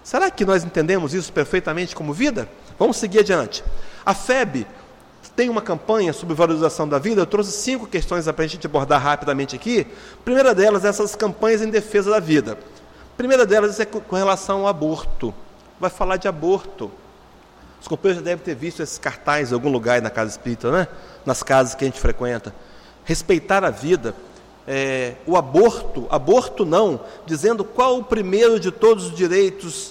Será que nós entendemos isso perfeitamente como vida? Vamos seguir adiante. A F E B tem uma campanha sobre valorização da vida. Eu trouxe cinco questões para a gente abordar rapidamente aqui. A primeira delas é essas campanhas em defesa da vida. A primeira delas é com relação ao aborto. Vai falar de aborto. Os companheiros já devem ter visto esses cartazes em algum lugar na casa espírita, né? Nas casas que a gente frequenta. Respeitar a vida. É, o aborto, aborto não, dizendo qual o primeiro de todos os direitos,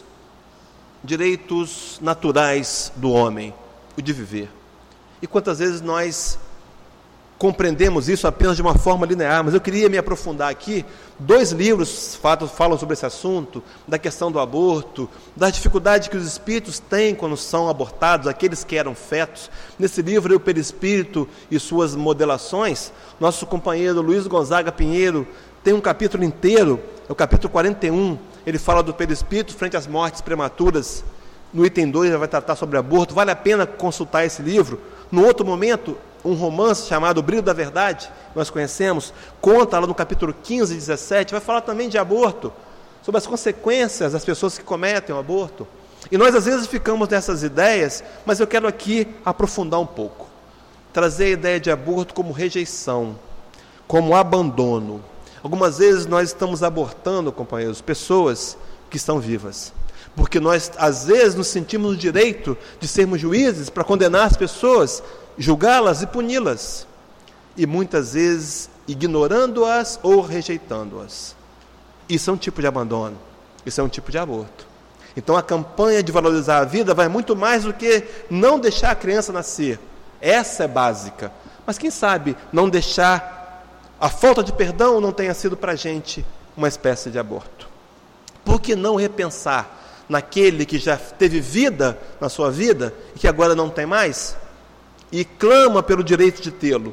direitos naturais do homem, o de viver. E quantas vezes nós compreendemos isso apenas de uma forma linear, mas eu queria me aprofundar aqui. Dois livros falam sobre esse assunto, da questão do aborto, da dificuldade que os espíritos têm quando são abortados, aqueles que eram fetos. Nesse livro, O Perispírito e Suas Modelações, nosso companheiro Luiz Gonzaga Pinheiro tem um capítulo inteiro, é o capítulo quarenta e um, ele fala do perispírito frente às mortes prematuras. No item dois, ele vai tratar sobre aborto. Vale a pena consultar esse livro. No outro momento, um romance chamado O Brilho da Verdade, nós conhecemos, conta lá no capítulo quinze e dezessete, vai falar também de aborto, sobre as consequências das pessoas que cometem o aborto. E nós às vezes ficamos nessas ideias, mas eu quero aqui aprofundar um pouco. Trazer a ideia de aborto como rejeição, como abandono. Algumas vezes nós estamos abortando, companheiros, pessoas que estão vivas. Porque nós, às vezes, nos sentimos no direito de sermos juízes para condenar as pessoas, julgá-las e puni-las. E muitas vezes ignorando-as ou rejeitando-as. Isso é um tipo de abandono. Isso é um tipo de aborto. Então a campanha de valorizar a vida vai muito mais do que não deixar a criança nascer. Essa é básica. Mas quem sabe não deixar a falta de perdão não tenha sido para a gente uma espécie de aborto. Por que não repensar naquele que já teve vida na sua vida e que agora não tem mais, e clama pelo direito de tê-lo,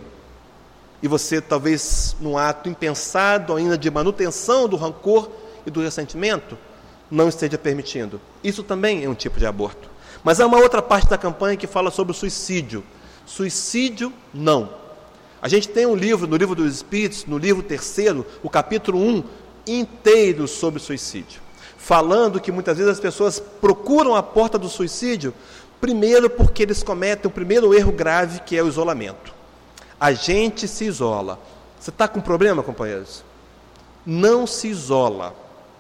e você talvez num ato impensado ainda de manutenção do rancor e do ressentimento, não esteja permitindo. Isso também é um tipo de aborto. Mas há uma outra parte da campanha que fala sobre o suicídio. Suicídio, não. A gente tem um livro, no Livro dos Espíritos, no livro terceiro, o capítulo um, inteiro sobre suicídio, falando que muitas vezes as pessoas procuram a porta do suicídio, primeiro porque eles cometem o primeiro erro grave, que é o isolamento. A gente se isola. Você está com problema, companheiros? Não se isola.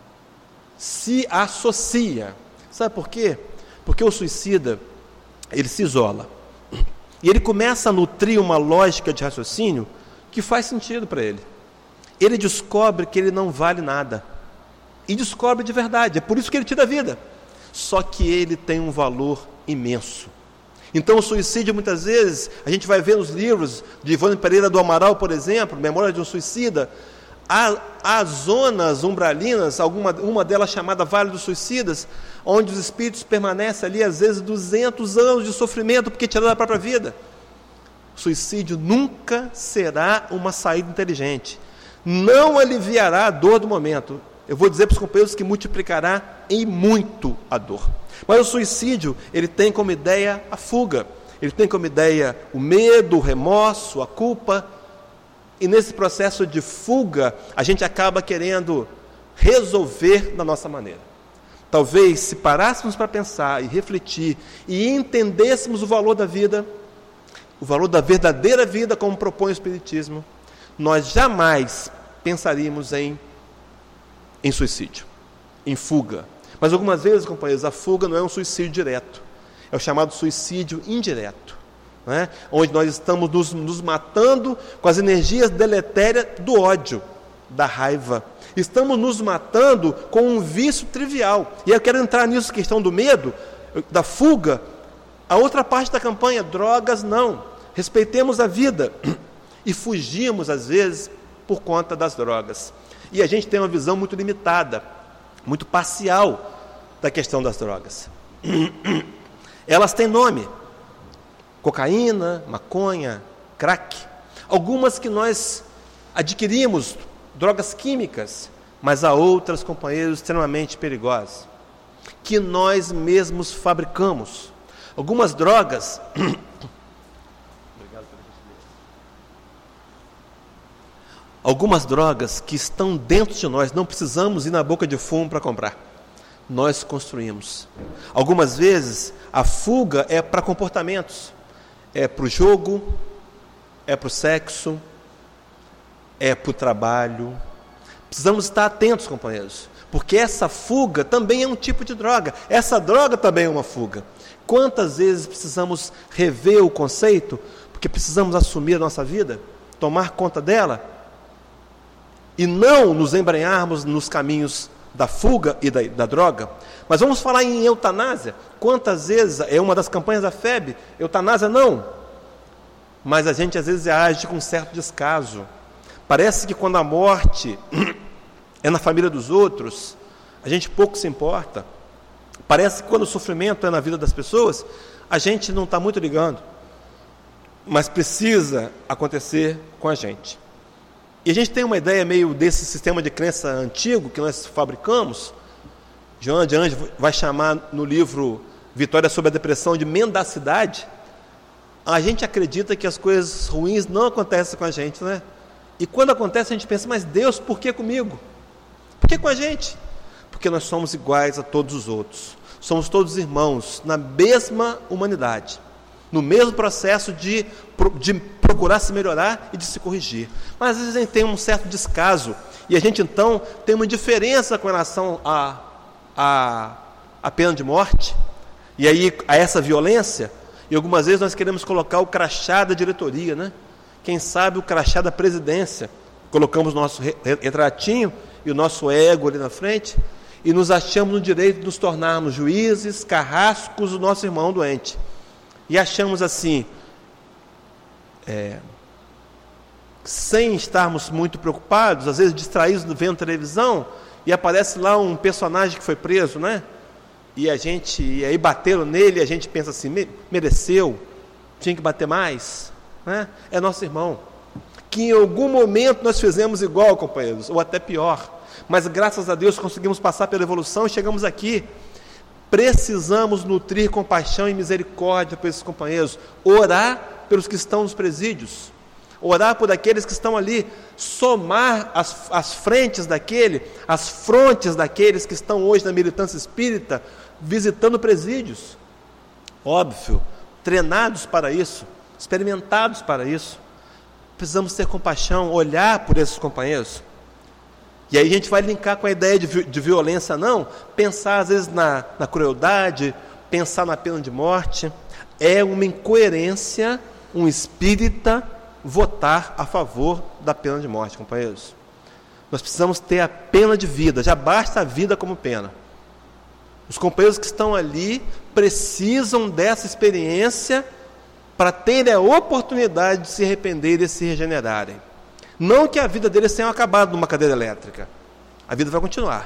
Se associa. Sabe por quê? Porque o suicida, ele se isola. E ele começa a nutrir uma lógica de raciocínio que faz sentido para ele. Ele descobre que ele não vale nada. E descobre de verdade. É por isso que ele tira a vida. Só que ele tem um valor imenso. Então o suicídio, muitas vezes, a gente vai ver nos livros de Ivone Pereira do Amaral, por exemplo, Memória de um Suicida, há, há zonas umbralinas, alguma, uma delas chamada Vale dos Suicidas, onde os espíritos permanecem ali, às vezes, duzentos anos de sofrimento, porque tiraram a própria vida. O suicídio nunca será uma saída inteligente. Não aliviará a dor do momento. Eu vou dizer para os companheiros que multiplicará em muito a dor. Mas o suicídio, ele tem como ideia a fuga. Ele tem como ideia o medo, o remorso, a culpa. E nesse processo de fuga, a gente acaba querendo resolver da nossa maneira. Talvez, se parássemos para pensar e refletir e entendêssemos o valor da vida, o valor da verdadeira vida, como propõe o Espiritismo, nós jamais pensaríamos em, em suicídio, em fuga. Mas algumas vezes, companheiros, a fuga não é um suicídio direto, é o chamado suicídio indireto, né? Onde nós estamos nos, nos matando com as energias deletérias do ódio, da raiva. Estamos nos matando com um vício trivial. E eu quero entrar nisso, questão do medo, da fuga. A outra parte da campanha, drogas não. Respeitemos a vida. E fugimos, às vezes, por conta das drogas. E a gente tem uma visão muito limitada, muito parcial da questão das drogas. Elas têm nome: cocaína, maconha, crack. Algumas que nós adquirimos, drogas químicas, mas há outras, companheiros, extremamente perigosas, que nós mesmos fabricamos. Algumas drogas... Algumas drogas que estão dentro de nós, não precisamos ir na boca de fumo para comprar. nós construímos. Algumas vezes a fuga é para comportamentos, é para o jogo, é para o sexo, é para o trabalho. Precisamos estar atentos, companheiros, porque essa fuga também é um tipo de droga, essa droga também é uma fuga. Quantas vezes precisamos rever o conceito, porque precisamos assumir a nossa vida, tomar conta dela, e não nos embrenharmos nos caminhos da fuga e da, da droga. Mas vamos falar em eutanásia. Quantas vezes, é uma das campanhas da F E B, eutanásia não, mas a gente às vezes age com um certo descaso. Parece que quando a morte é na família dos outros, a gente pouco se importa. Parece que quando o sofrimento é na vida das pessoas, a gente não está muito ligando, mas precisa acontecer com a gente. E a gente tem uma ideia meio desse sistema de crença antigo que nós fabricamos. Joana de Anjos vai chamar no livro Vitória sobre a Depressão de mendacidade. A gente acredita que as coisas ruins não acontecem com a gente, né? E quando acontece a gente pensa, mas Deus, por que comigo? Por que com a gente? Porque nós somos iguais a todos os outros. Somos todos irmãos, na mesma humanidade, no mesmo processo de, de procurar se melhorar e de se corrigir. Mas às vezes a gente tem um certo descaso, e a gente então tem uma diferença com relação à a, a, a pena de morte, e aí a essa violência, e algumas vezes nós queremos colocar o crachá da diretoria, né? Quem sabe o crachá da presidência. Colocamos nosso retratinho e o nosso ego ali na frente, e nos achamos no direito de nos tornarmos juízes, carrascos do nosso irmão doente. E achamos assim, é, sem estarmos muito preocupados, às vezes distraídos vendo televisão, e aparece lá um personagem que foi preso, né? E a gente, e aí bateram nele, e a gente pensa assim, mereceu, tinha que bater mais, né? É nosso irmão, que em algum momento nós fizemos igual, companheiros, ou até pior, mas graças a Deus conseguimos passar pela evolução e chegamos aqui. Precisamos nutrir compaixão e misericórdia por esses companheiros, orar pelos que estão nos presídios, orar por aqueles que estão ali, somar as, as frentes daquele, as frontes daqueles que estão hoje na militância espírita, visitando presídios, óbvio, treinados para isso, experimentados para isso. Precisamos ter compaixão, olhar por esses companheiros. E aí a gente vai linkar com a ideia de, de violência, não, pensar às vezes na, na crueldade, pensar na pena de morte. É uma incoerência um espírita votar a favor da pena de morte, companheiros. Nós precisamos ter a pena de vida, já basta a vida como pena. Os companheiros que estão ali precisam dessa experiência para terem a oportunidade de se arrepender e se regenerarem. Não que a vida deles tenha acabado numa cadeira elétrica. A vida vai continuar.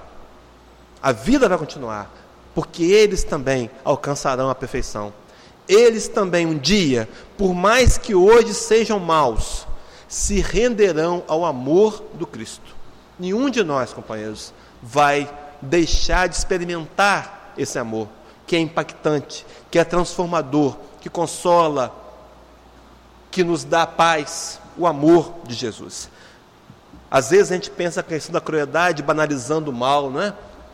A vida vai continuar, porque eles também alcançarão a perfeição. Eles também um dia, por mais que hoje sejam maus, se renderão ao amor do Cristo. Nenhum de nós, companheiros, vai deixar de experimentar esse amor, que é impactante, que é transformador, que consola, que nos dá paz, o amor de Jesus. Às vezes a gente pensa a questão da crueldade banalizando o mal, não é?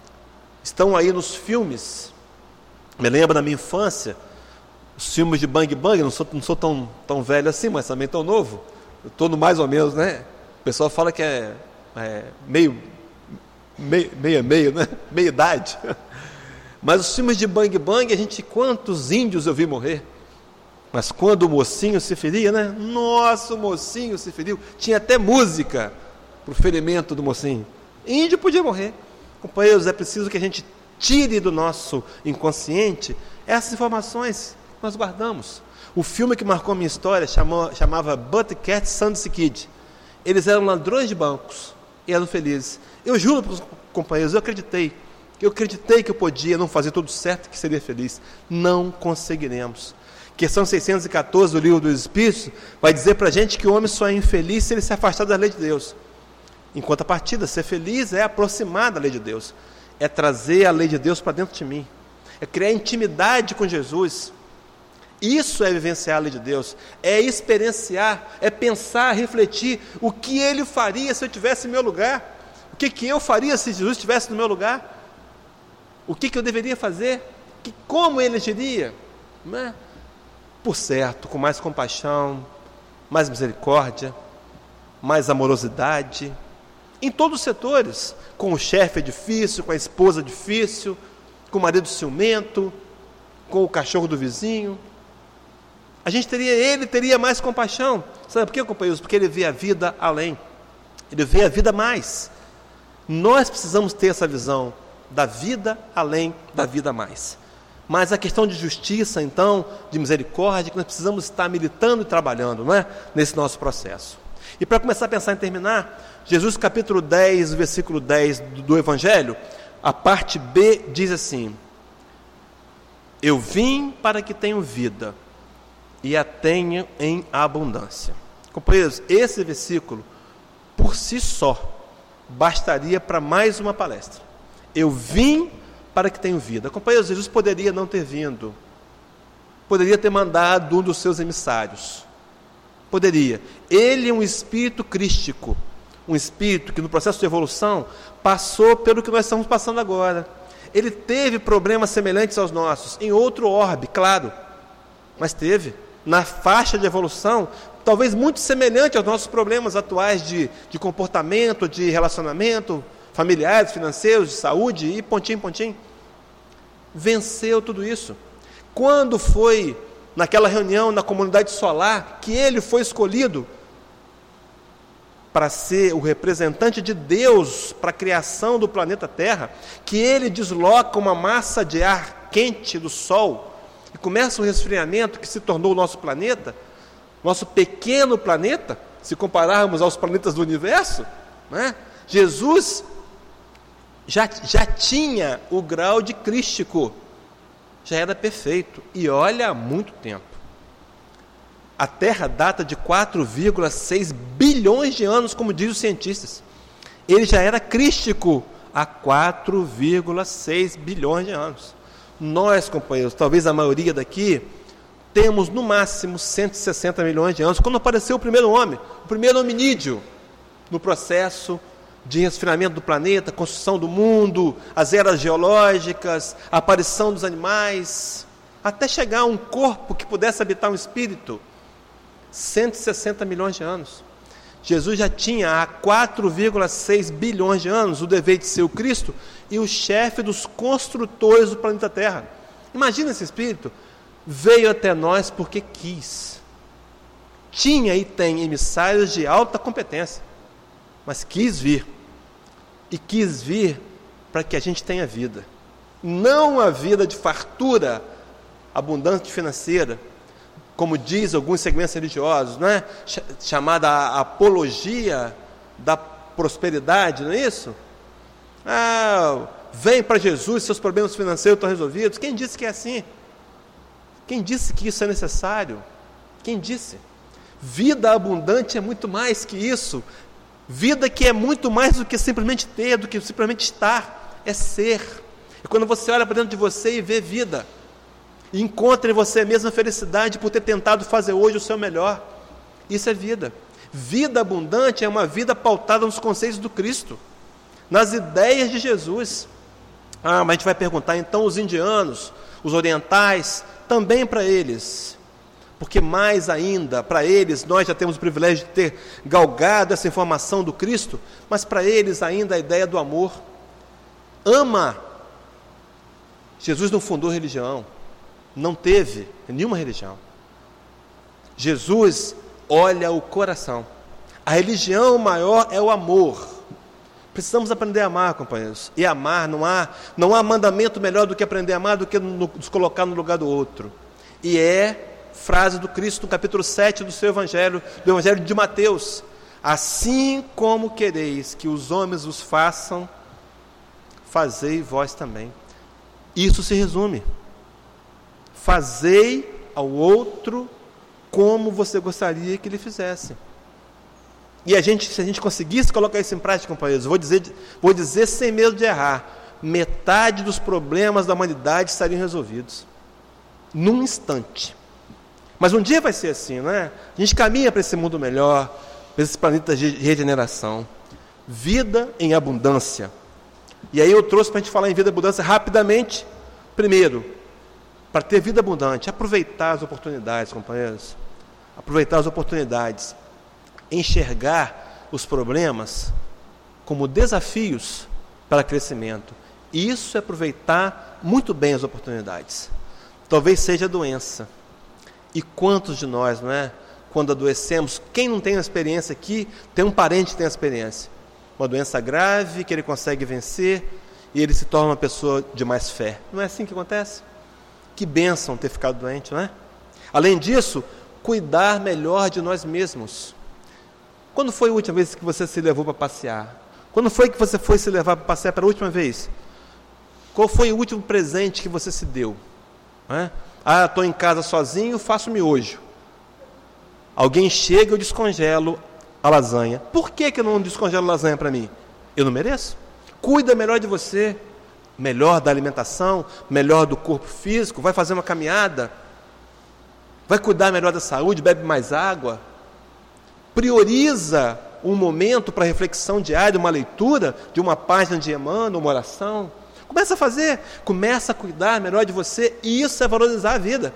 Estão aí nos filmes, me lembro da minha infância, os filmes de Bang Bang, não sou, não sou tão, tão velho assim, mas também tão novo, eu estou no mais ou menos, né? O pessoal fala que é, é meio, meio, meio, meio, né? Meia idade. Mas os filmes de Bang Bang, a gente, quantos índios eu vi morrer? Mas quando o mocinho se feria, né? Nossa, o mocinho se feriu. Tinha até música para o ferimento do mocinho. Índio podia morrer. Companheiros, é preciso que a gente tire do nosso inconsciente essas informações que nós guardamos. O filme que marcou a minha história chamou, chamava Buttercat Sandy Kid. Eles eram ladrões de bancos e eram felizes. Eu juro para os companheiros, eu acreditei. Eu acreditei que eu podia não fazer tudo certo, que seria feliz. Não conseguiremos. Questão seiscentos e catorze do Livro dos Espíritos vai dizer para a gente que o homem só é infeliz se ele se afastar da lei de Deus. Enquanto a partida, ser feliz é aproximar da lei de Deus, é trazer a lei de Deus para dentro de mim, é criar intimidade com Jesus. Isso é vivenciar a lei de Deus, é experienciar, é pensar, refletir o que Ele faria se eu estivesse no meu lugar, o que, que eu faria se Jesus estivesse no meu lugar. O que, que eu deveria fazer? Que, como ele agiria? Não é? Por certo, com mais compaixão, mais misericórdia, mais amorosidade, em todos os setores, com o chefe difícil, com a esposa difícil, com o marido ciumento, com o cachorro do vizinho. A gente teria, ele teria mais compaixão. Sabe por quê, companheiros? Porque ele vê a vida além. Ele vê a vida mais. Nós precisamos ter essa visão da vida além da vida mais. Mas a questão de justiça, então, de misericórdia, que nós precisamos estar militando e trabalhando, não é? Nesse nosso processo. E para começar a pensar em terminar, Jesus capítulo dez, versículo dez do, do Evangelho, a parte B diz assim: eu vim para que tenham vida e a tenham em abundância. Companheiros, esse versículo, por si só, bastaria para mais uma palestra. Eu vim para que tenham vida. Companheiros, Jesus poderia não ter vindo. Poderia ter mandado um dos seus emissários. Poderia. Ele é um espírito crístico. Um espírito que no processo de evolução passou pelo que nós estamos passando agora. Ele teve problemas semelhantes aos nossos, em outro orbe, claro. Mas teve. Na faixa de evolução, talvez muito semelhante aos nossos problemas atuais de, de comportamento, de relacionamento, familiares, financeiros, de saúde, e pontinho, pontinho. Venceu tudo isso. Quando foi naquela reunião na comunidade solar, que ele foi escolhido para ser o representante de Deus para a criação do planeta Terra, que ele desloca uma massa de ar quente do Sol, e começa o resfriamento que se tornou o nosso planeta, nosso pequeno planeta, se compararmos aos planetas do universo, né? Jesus já, já tinha o grau de crístico, já era perfeito, e olha, há muito tempo. A Terra data de quatro vírgula seis bilhões de anos, como dizem os cientistas. Ele já era crístico há quatro vírgula seis bilhões de anos. Nós, companheiros, talvez a maioria daqui, temos no máximo cento e sessenta milhões de anos, quando apareceu o primeiro homem, o primeiro hominídeo, no processo de resfriamento do planeta, construção do mundo, as eras geológicas, a aparição dos animais, até chegar a um corpo que pudesse habitar um espírito. cento e sessenta milhões de anos. Jesus já tinha há quatro vírgula seis bilhões de anos o dever de ser o Cristo e o chefe dos construtores do planeta Terra. Imagina esse espírito, veio até nós porque quis. Tinha e tem emissários de alta competência, mas quis vir. E quis vir para que a gente tenha vida. Não a vida de fartura, abundante financeira, como diz alguns segmentos religiosos, não é? Chamada a apologia da prosperidade, não é isso? Ah, vem para Jesus, seus problemas financeiros estão resolvidos. Quem disse que é assim? Quem disse que isso é necessário? Quem disse? Vida abundante é muito mais que isso. Vida que é muito mais do que simplesmente ter, do que simplesmente estar, é ser. E quando você olha para dentro de você e vê vida, e encontra em você a mesma felicidade por ter tentado fazer hoje o seu melhor, isso é vida. Vida abundante é uma vida pautada nos conceitos do Cristo, nas ideias de Jesus. Ah, mas a gente vai perguntar, então os indianos, os orientais, também para eles, porque mais ainda, para eles, nós já temos o privilégio de ter galgado essa informação do Cristo, mas para eles ainda a ideia do amor. Ama. Jesus não fundou religião, não teve nenhuma religião. Jesus olha o coração. A religião maior é o amor. Precisamos aprender a amar, companheiros. E amar, não há, não há mandamento melhor do que aprender a amar, do que nos colocar no lugar do outro. E é frase do Cristo no capítulo sete do seu Evangelho, do Evangelho de Mateus: assim como quereis que os homens os façam, fazei vós também. Isso se resume: fazei ao outro como você gostaria que ele fizesse. E a gente, se a gente conseguisse colocar isso em prática, companheiros, vou dizer, vou dizer sem medo de errar, metade dos problemas da humanidade estariam resolvidos num instante. Mas um dia vai ser assim, não é? A gente caminha para esse mundo melhor, para esse planeta de regeneração. Vida em abundância. E aí eu trouxe para a gente falar em vida abundante rapidamente. Primeiro, para ter vida abundante, aproveitar as oportunidades, companheiros. Aproveitar as oportunidades. Enxergar os problemas como desafios para crescimento. E isso é aproveitar muito bem as oportunidades. Talvez seja a doença. E quantos de nós, não é? Quando adoecemos, quem não tem a experiência aqui, tem um parente que tem a experiência. Uma doença grave que ele consegue vencer e ele se torna uma pessoa de mais fé. Não é assim que acontece? Que bênção ter ficado doente, não é? Além disso, cuidar melhor de nós mesmos. Quando foi a última vez que você se levou para passear? Quando foi que você foi se levar para passear pela última vez? Qual foi o último presente que você se deu? Não é? Ah, estou em casa sozinho, faço miojo. Alguém chega, eu descongelo a lasanha. Por que, que eu não descongelo a lasanha para mim? Eu não mereço? Cuida melhor de você, melhor da alimentação, melhor do corpo físico, vai fazer uma caminhada, vai cuidar melhor da saúde, bebe mais água, prioriza um momento para reflexão diária, uma leitura de uma página de Emmanuel, uma oração. Começa a fazer, começa a cuidar melhor de você, e isso é valorizar a vida.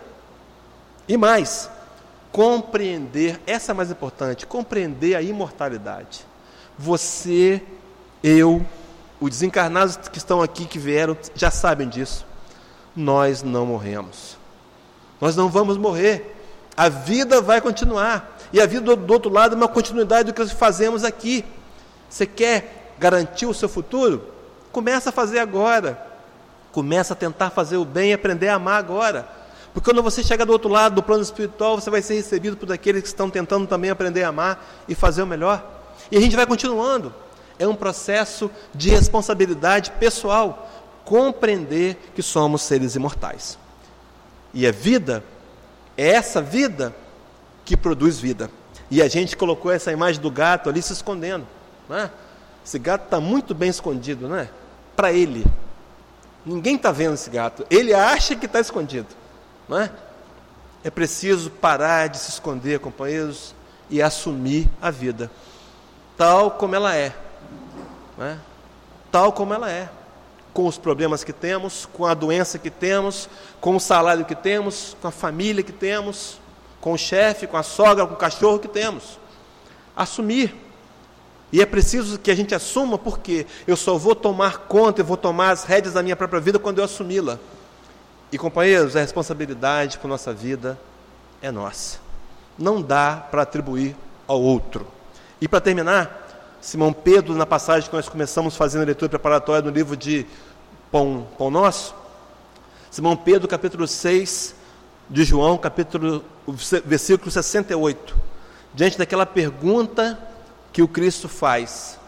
E mais, compreender, essa é a mais importante, compreender a imortalidade. Você, eu, os desencarnados que estão aqui, que vieram, já sabem disso. Nós não morremos. Nós não vamos morrer. A vida vai continuar. E a vida do, do outro lado é uma continuidade do que nós fazemos aqui. Você quer garantir o seu futuro? Começa a fazer agora. Começa a tentar fazer o bem e aprender a amar agora. Porque quando você chega do outro lado do plano espiritual, você vai ser recebido por aqueles que estão tentando também aprender a amar e fazer o melhor. E a gente vai continuando. É um processo de responsabilidade pessoal. Compreender que somos seres imortais. E a vida, é essa vida que produz vida. E a gente colocou essa imagem do gato ali se escondendo. Não é? Esse gato está muito bem escondido, não é? Para ele. Ninguém está vendo esse gato. Ele acha que está escondido. Não é? É preciso parar de se esconder, companheiros, e assumir a vida. Tal como ela é. Não é? Tal como ela é. Com os problemas que temos, com a doença que temos, com o salário que temos, com a família que temos, com o chefe, com a sogra, com o cachorro que temos. Assumir. E é preciso que a gente assuma, porque eu só vou tomar conta, eu vou tomar as rédeas da minha própria vida quando eu assumi-la. E, companheiros, a responsabilidade por nossa vida é nossa. Não dá para atribuir ao outro. E para terminar, Simão Pedro, na passagem que nós começamos fazendo a leitura preparatória no livro de Pão, Pão Nosso, Simão Pedro, capítulo seis de João, capítulo, versículo sessenta e oito, diante daquela pergunta que o Cristo faz: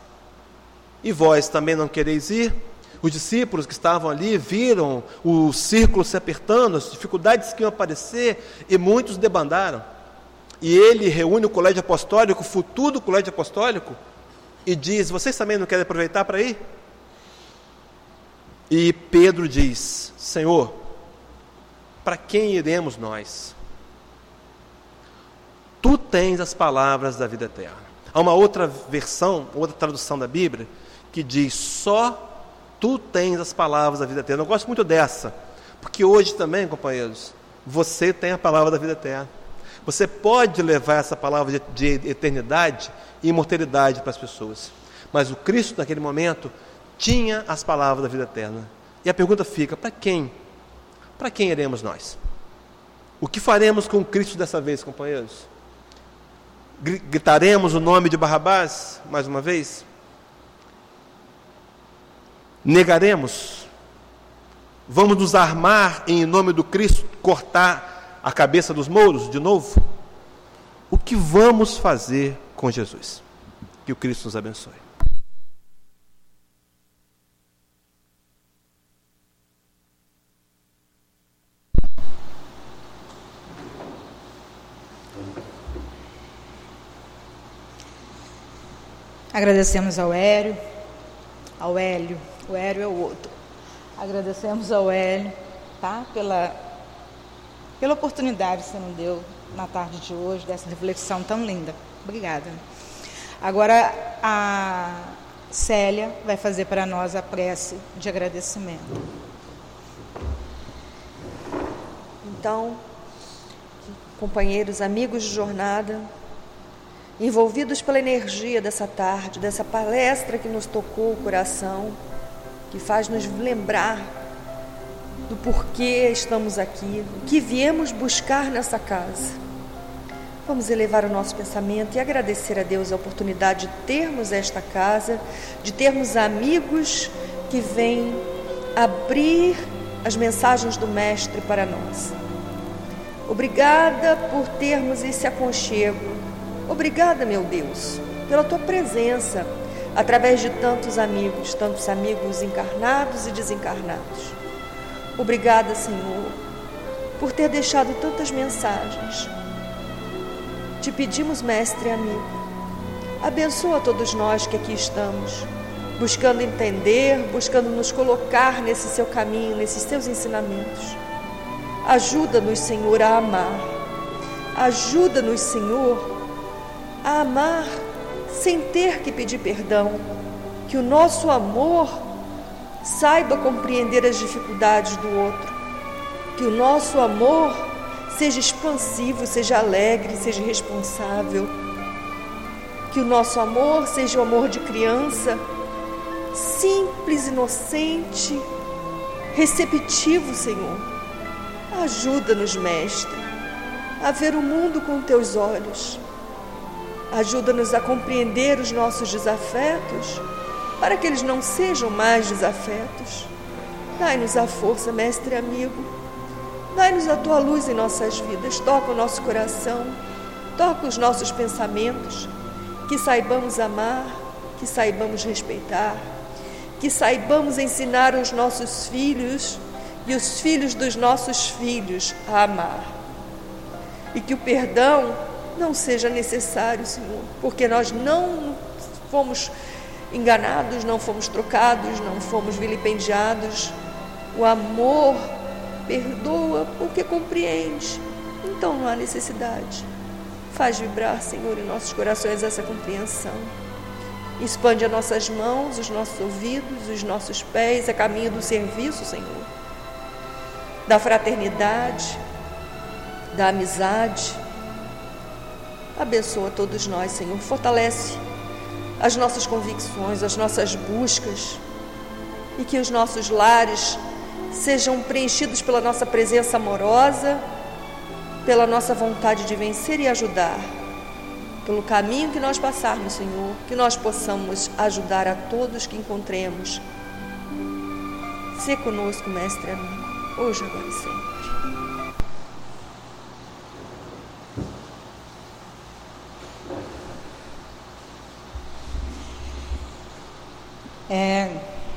e vós também não quereis ir? Os discípulos que estavam ali viram o círculo se apertando, as dificuldades que iam aparecer, e muitos debandaram. E ele reúne o colégio apostólico, o futuro colégio apostólico, e diz: vocês também não querem aproveitar para ir? E Pedro diz: Senhor, para quem iremos nós? Tu tens as palavras da vida eterna. Há uma outra versão, outra tradução da Bíblia, que diz: só tu tens as palavras da vida eterna. Eu gosto muito dessa, porque hoje também, companheiros, você tem a palavra da vida eterna. Você pode levar essa palavra de, de eternidade e imortalidade para as pessoas. Mas o Cristo, naquele momento, tinha as palavras da vida eterna. E a pergunta fica: para quem? Para quem iremos nós? O que faremos com o Cristo dessa vez, companheiros? Gritaremos o nome de Barrabás mais uma vez? Negaremos? Vamos nos armar em nome do Cristo, cortar a cabeça dos mouros de novo? O que vamos fazer com Jesus? Que o Cristo nos abençoe. Agradecemos ao Hélio, ao Hélio, o Hélio é o outro. Agradecemos ao Hélio, tá? Pela, pela oportunidade que você nos deu na tarde de hoje, dessa reflexão tão linda. Obrigada. Agora, a, Célia vai fazer para nós a prece de agradecimento. Então, companheiros, amigos de jornada, envolvidos pela energia dessa tarde, dessa palestra que nos tocou o coração, que faz nos lembrar do porquê estamos aqui, o que viemos buscar nessa casa. Vamos elevar o nosso pensamento e agradecer a Deus a oportunidade de termos esta casa, de termos amigos que vêm abrir as mensagens do Mestre para nós. Obrigada por termos esse aconchego. Obrigada, meu Deus, pela Tua presença, através de tantos amigos, tantos amigos encarnados e desencarnados. Obrigada, Senhor, por ter deixado tantas mensagens. Te pedimos, Mestre amigo, abençoa todos nós que aqui estamos, buscando entender, buscando nos colocar nesse Seu caminho, nesses Seus ensinamentos. Ajuda-nos, Senhor, a amar. Ajuda-nos, Senhor, a amar sem ter que pedir perdão. Que o nosso amor saiba compreender as dificuldades do outro. Que o nosso amor seja expansivo, seja alegre, seja responsável. Que o nosso amor seja o amor de criança, simples, inocente, receptivo, Senhor. Ajuda-nos, Mestre, a ver o mundo com Teus olhos. Ajuda-nos a compreender os nossos desafetos, para que eles não sejam mais desafetos. Dai-nos a força, Mestre amigo. Dai-nos a Tua luz em nossas vidas. Toca o nosso coração, toca os nossos pensamentos, que saibamos amar, que saibamos respeitar, que saibamos ensinar os nossos filhos e os filhos dos nossos filhos a amar. E que o perdão não seja necessário, Senhor, porque nós não fomos enganados, não fomos trocados, não fomos vilipendiados. O amor perdoa porque compreende, então não há necessidade. Faz vibrar, Senhor, em nossos corações essa compreensão. Expande as nossas mãos, os nossos ouvidos, os nossos pés a caminho do serviço, Senhor, da fraternidade, da amizade. Abençoa todos nós, Senhor. Fortalece as nossas convicções, as nossas buscas, e que os nossos lares sejam preenchidos pela nossa presença amorosa, pela nossa vontade de vencer e ajudar. Pelo caminho que nós passarmos, Senhor, que nós possamos ajudar a todos que encontremos. Sê conosco, Mestre amigo, hoje, agora e sempre. É,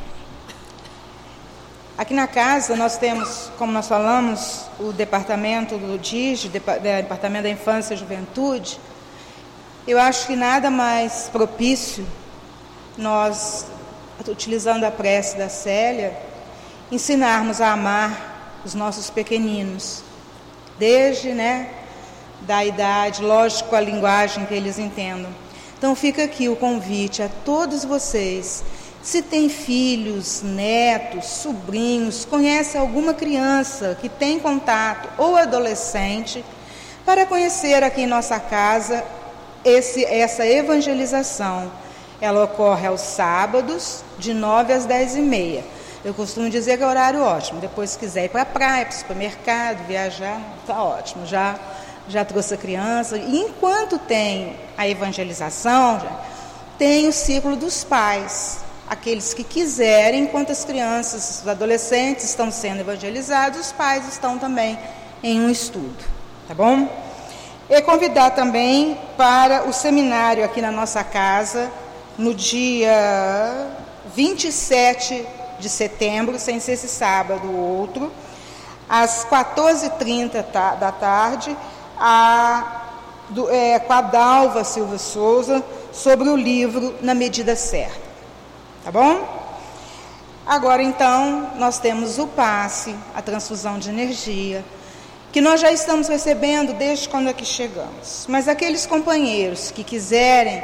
aqui na casa nós temos, como nós falamos, o departamento do D I G, Departamento da Infância e Juventude. Eu acho que nada mais propício nós, utilizando a prece da Célia, ensinarmos a amar os nossos pequeninos, desde, né, da idade, lógico, a linguagem que eles entendam. Então fica aqui o convite a todos vocês. Se tem filhos, netos, sobrinhos, conhece alguma criança que tem contato ou adolescente, para conhecer aqui em nossa casa esse, essa evangelização. Ela ocorre aos sábados, de nove às dez e meia. Eu costumo dizer que é horário ótimo. Depois, se quiser ir para a praia, para o supermercado, viajar, está ótimo. Já, já trouxe a criança. E enquanto tem a evangelização, já, tem o ciclo dos pais. Aqueles que quiserem, enquanto as crianças, os adolescentes estão sendo evangelizados, os pais estão também em um estudo, tá bom? E convidar também para o seminário aqui na nossa casa, no dia vinte e sete de setembro, sem ser esse sábado ou outro, às quatorze e trinta da tarde, a, do, é, com a Dalva Silva Souza, sobre o livro Na Medida Certa. Tá bom? Agora, então, nós temos o passe, a transfusão de energia, que nós já estamos recebendo desde quando aqui chegamos. Mas aqueles companheiros que quiserem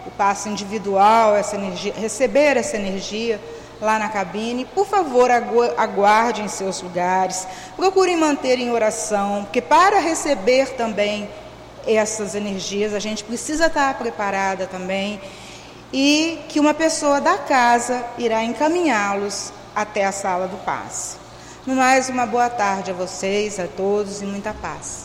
o passe individual, essa energia, receber essa energia lá na cabine, por favor, aguardem em seus lugares, procurem manter em oração, porque para receber também essas energias, a gente precisa estar preparada também, e que uma pessoa da casa irá encaminhá-los até a sala do passe. No mais, uma boa tarde a vocês, a todos, e muita paz.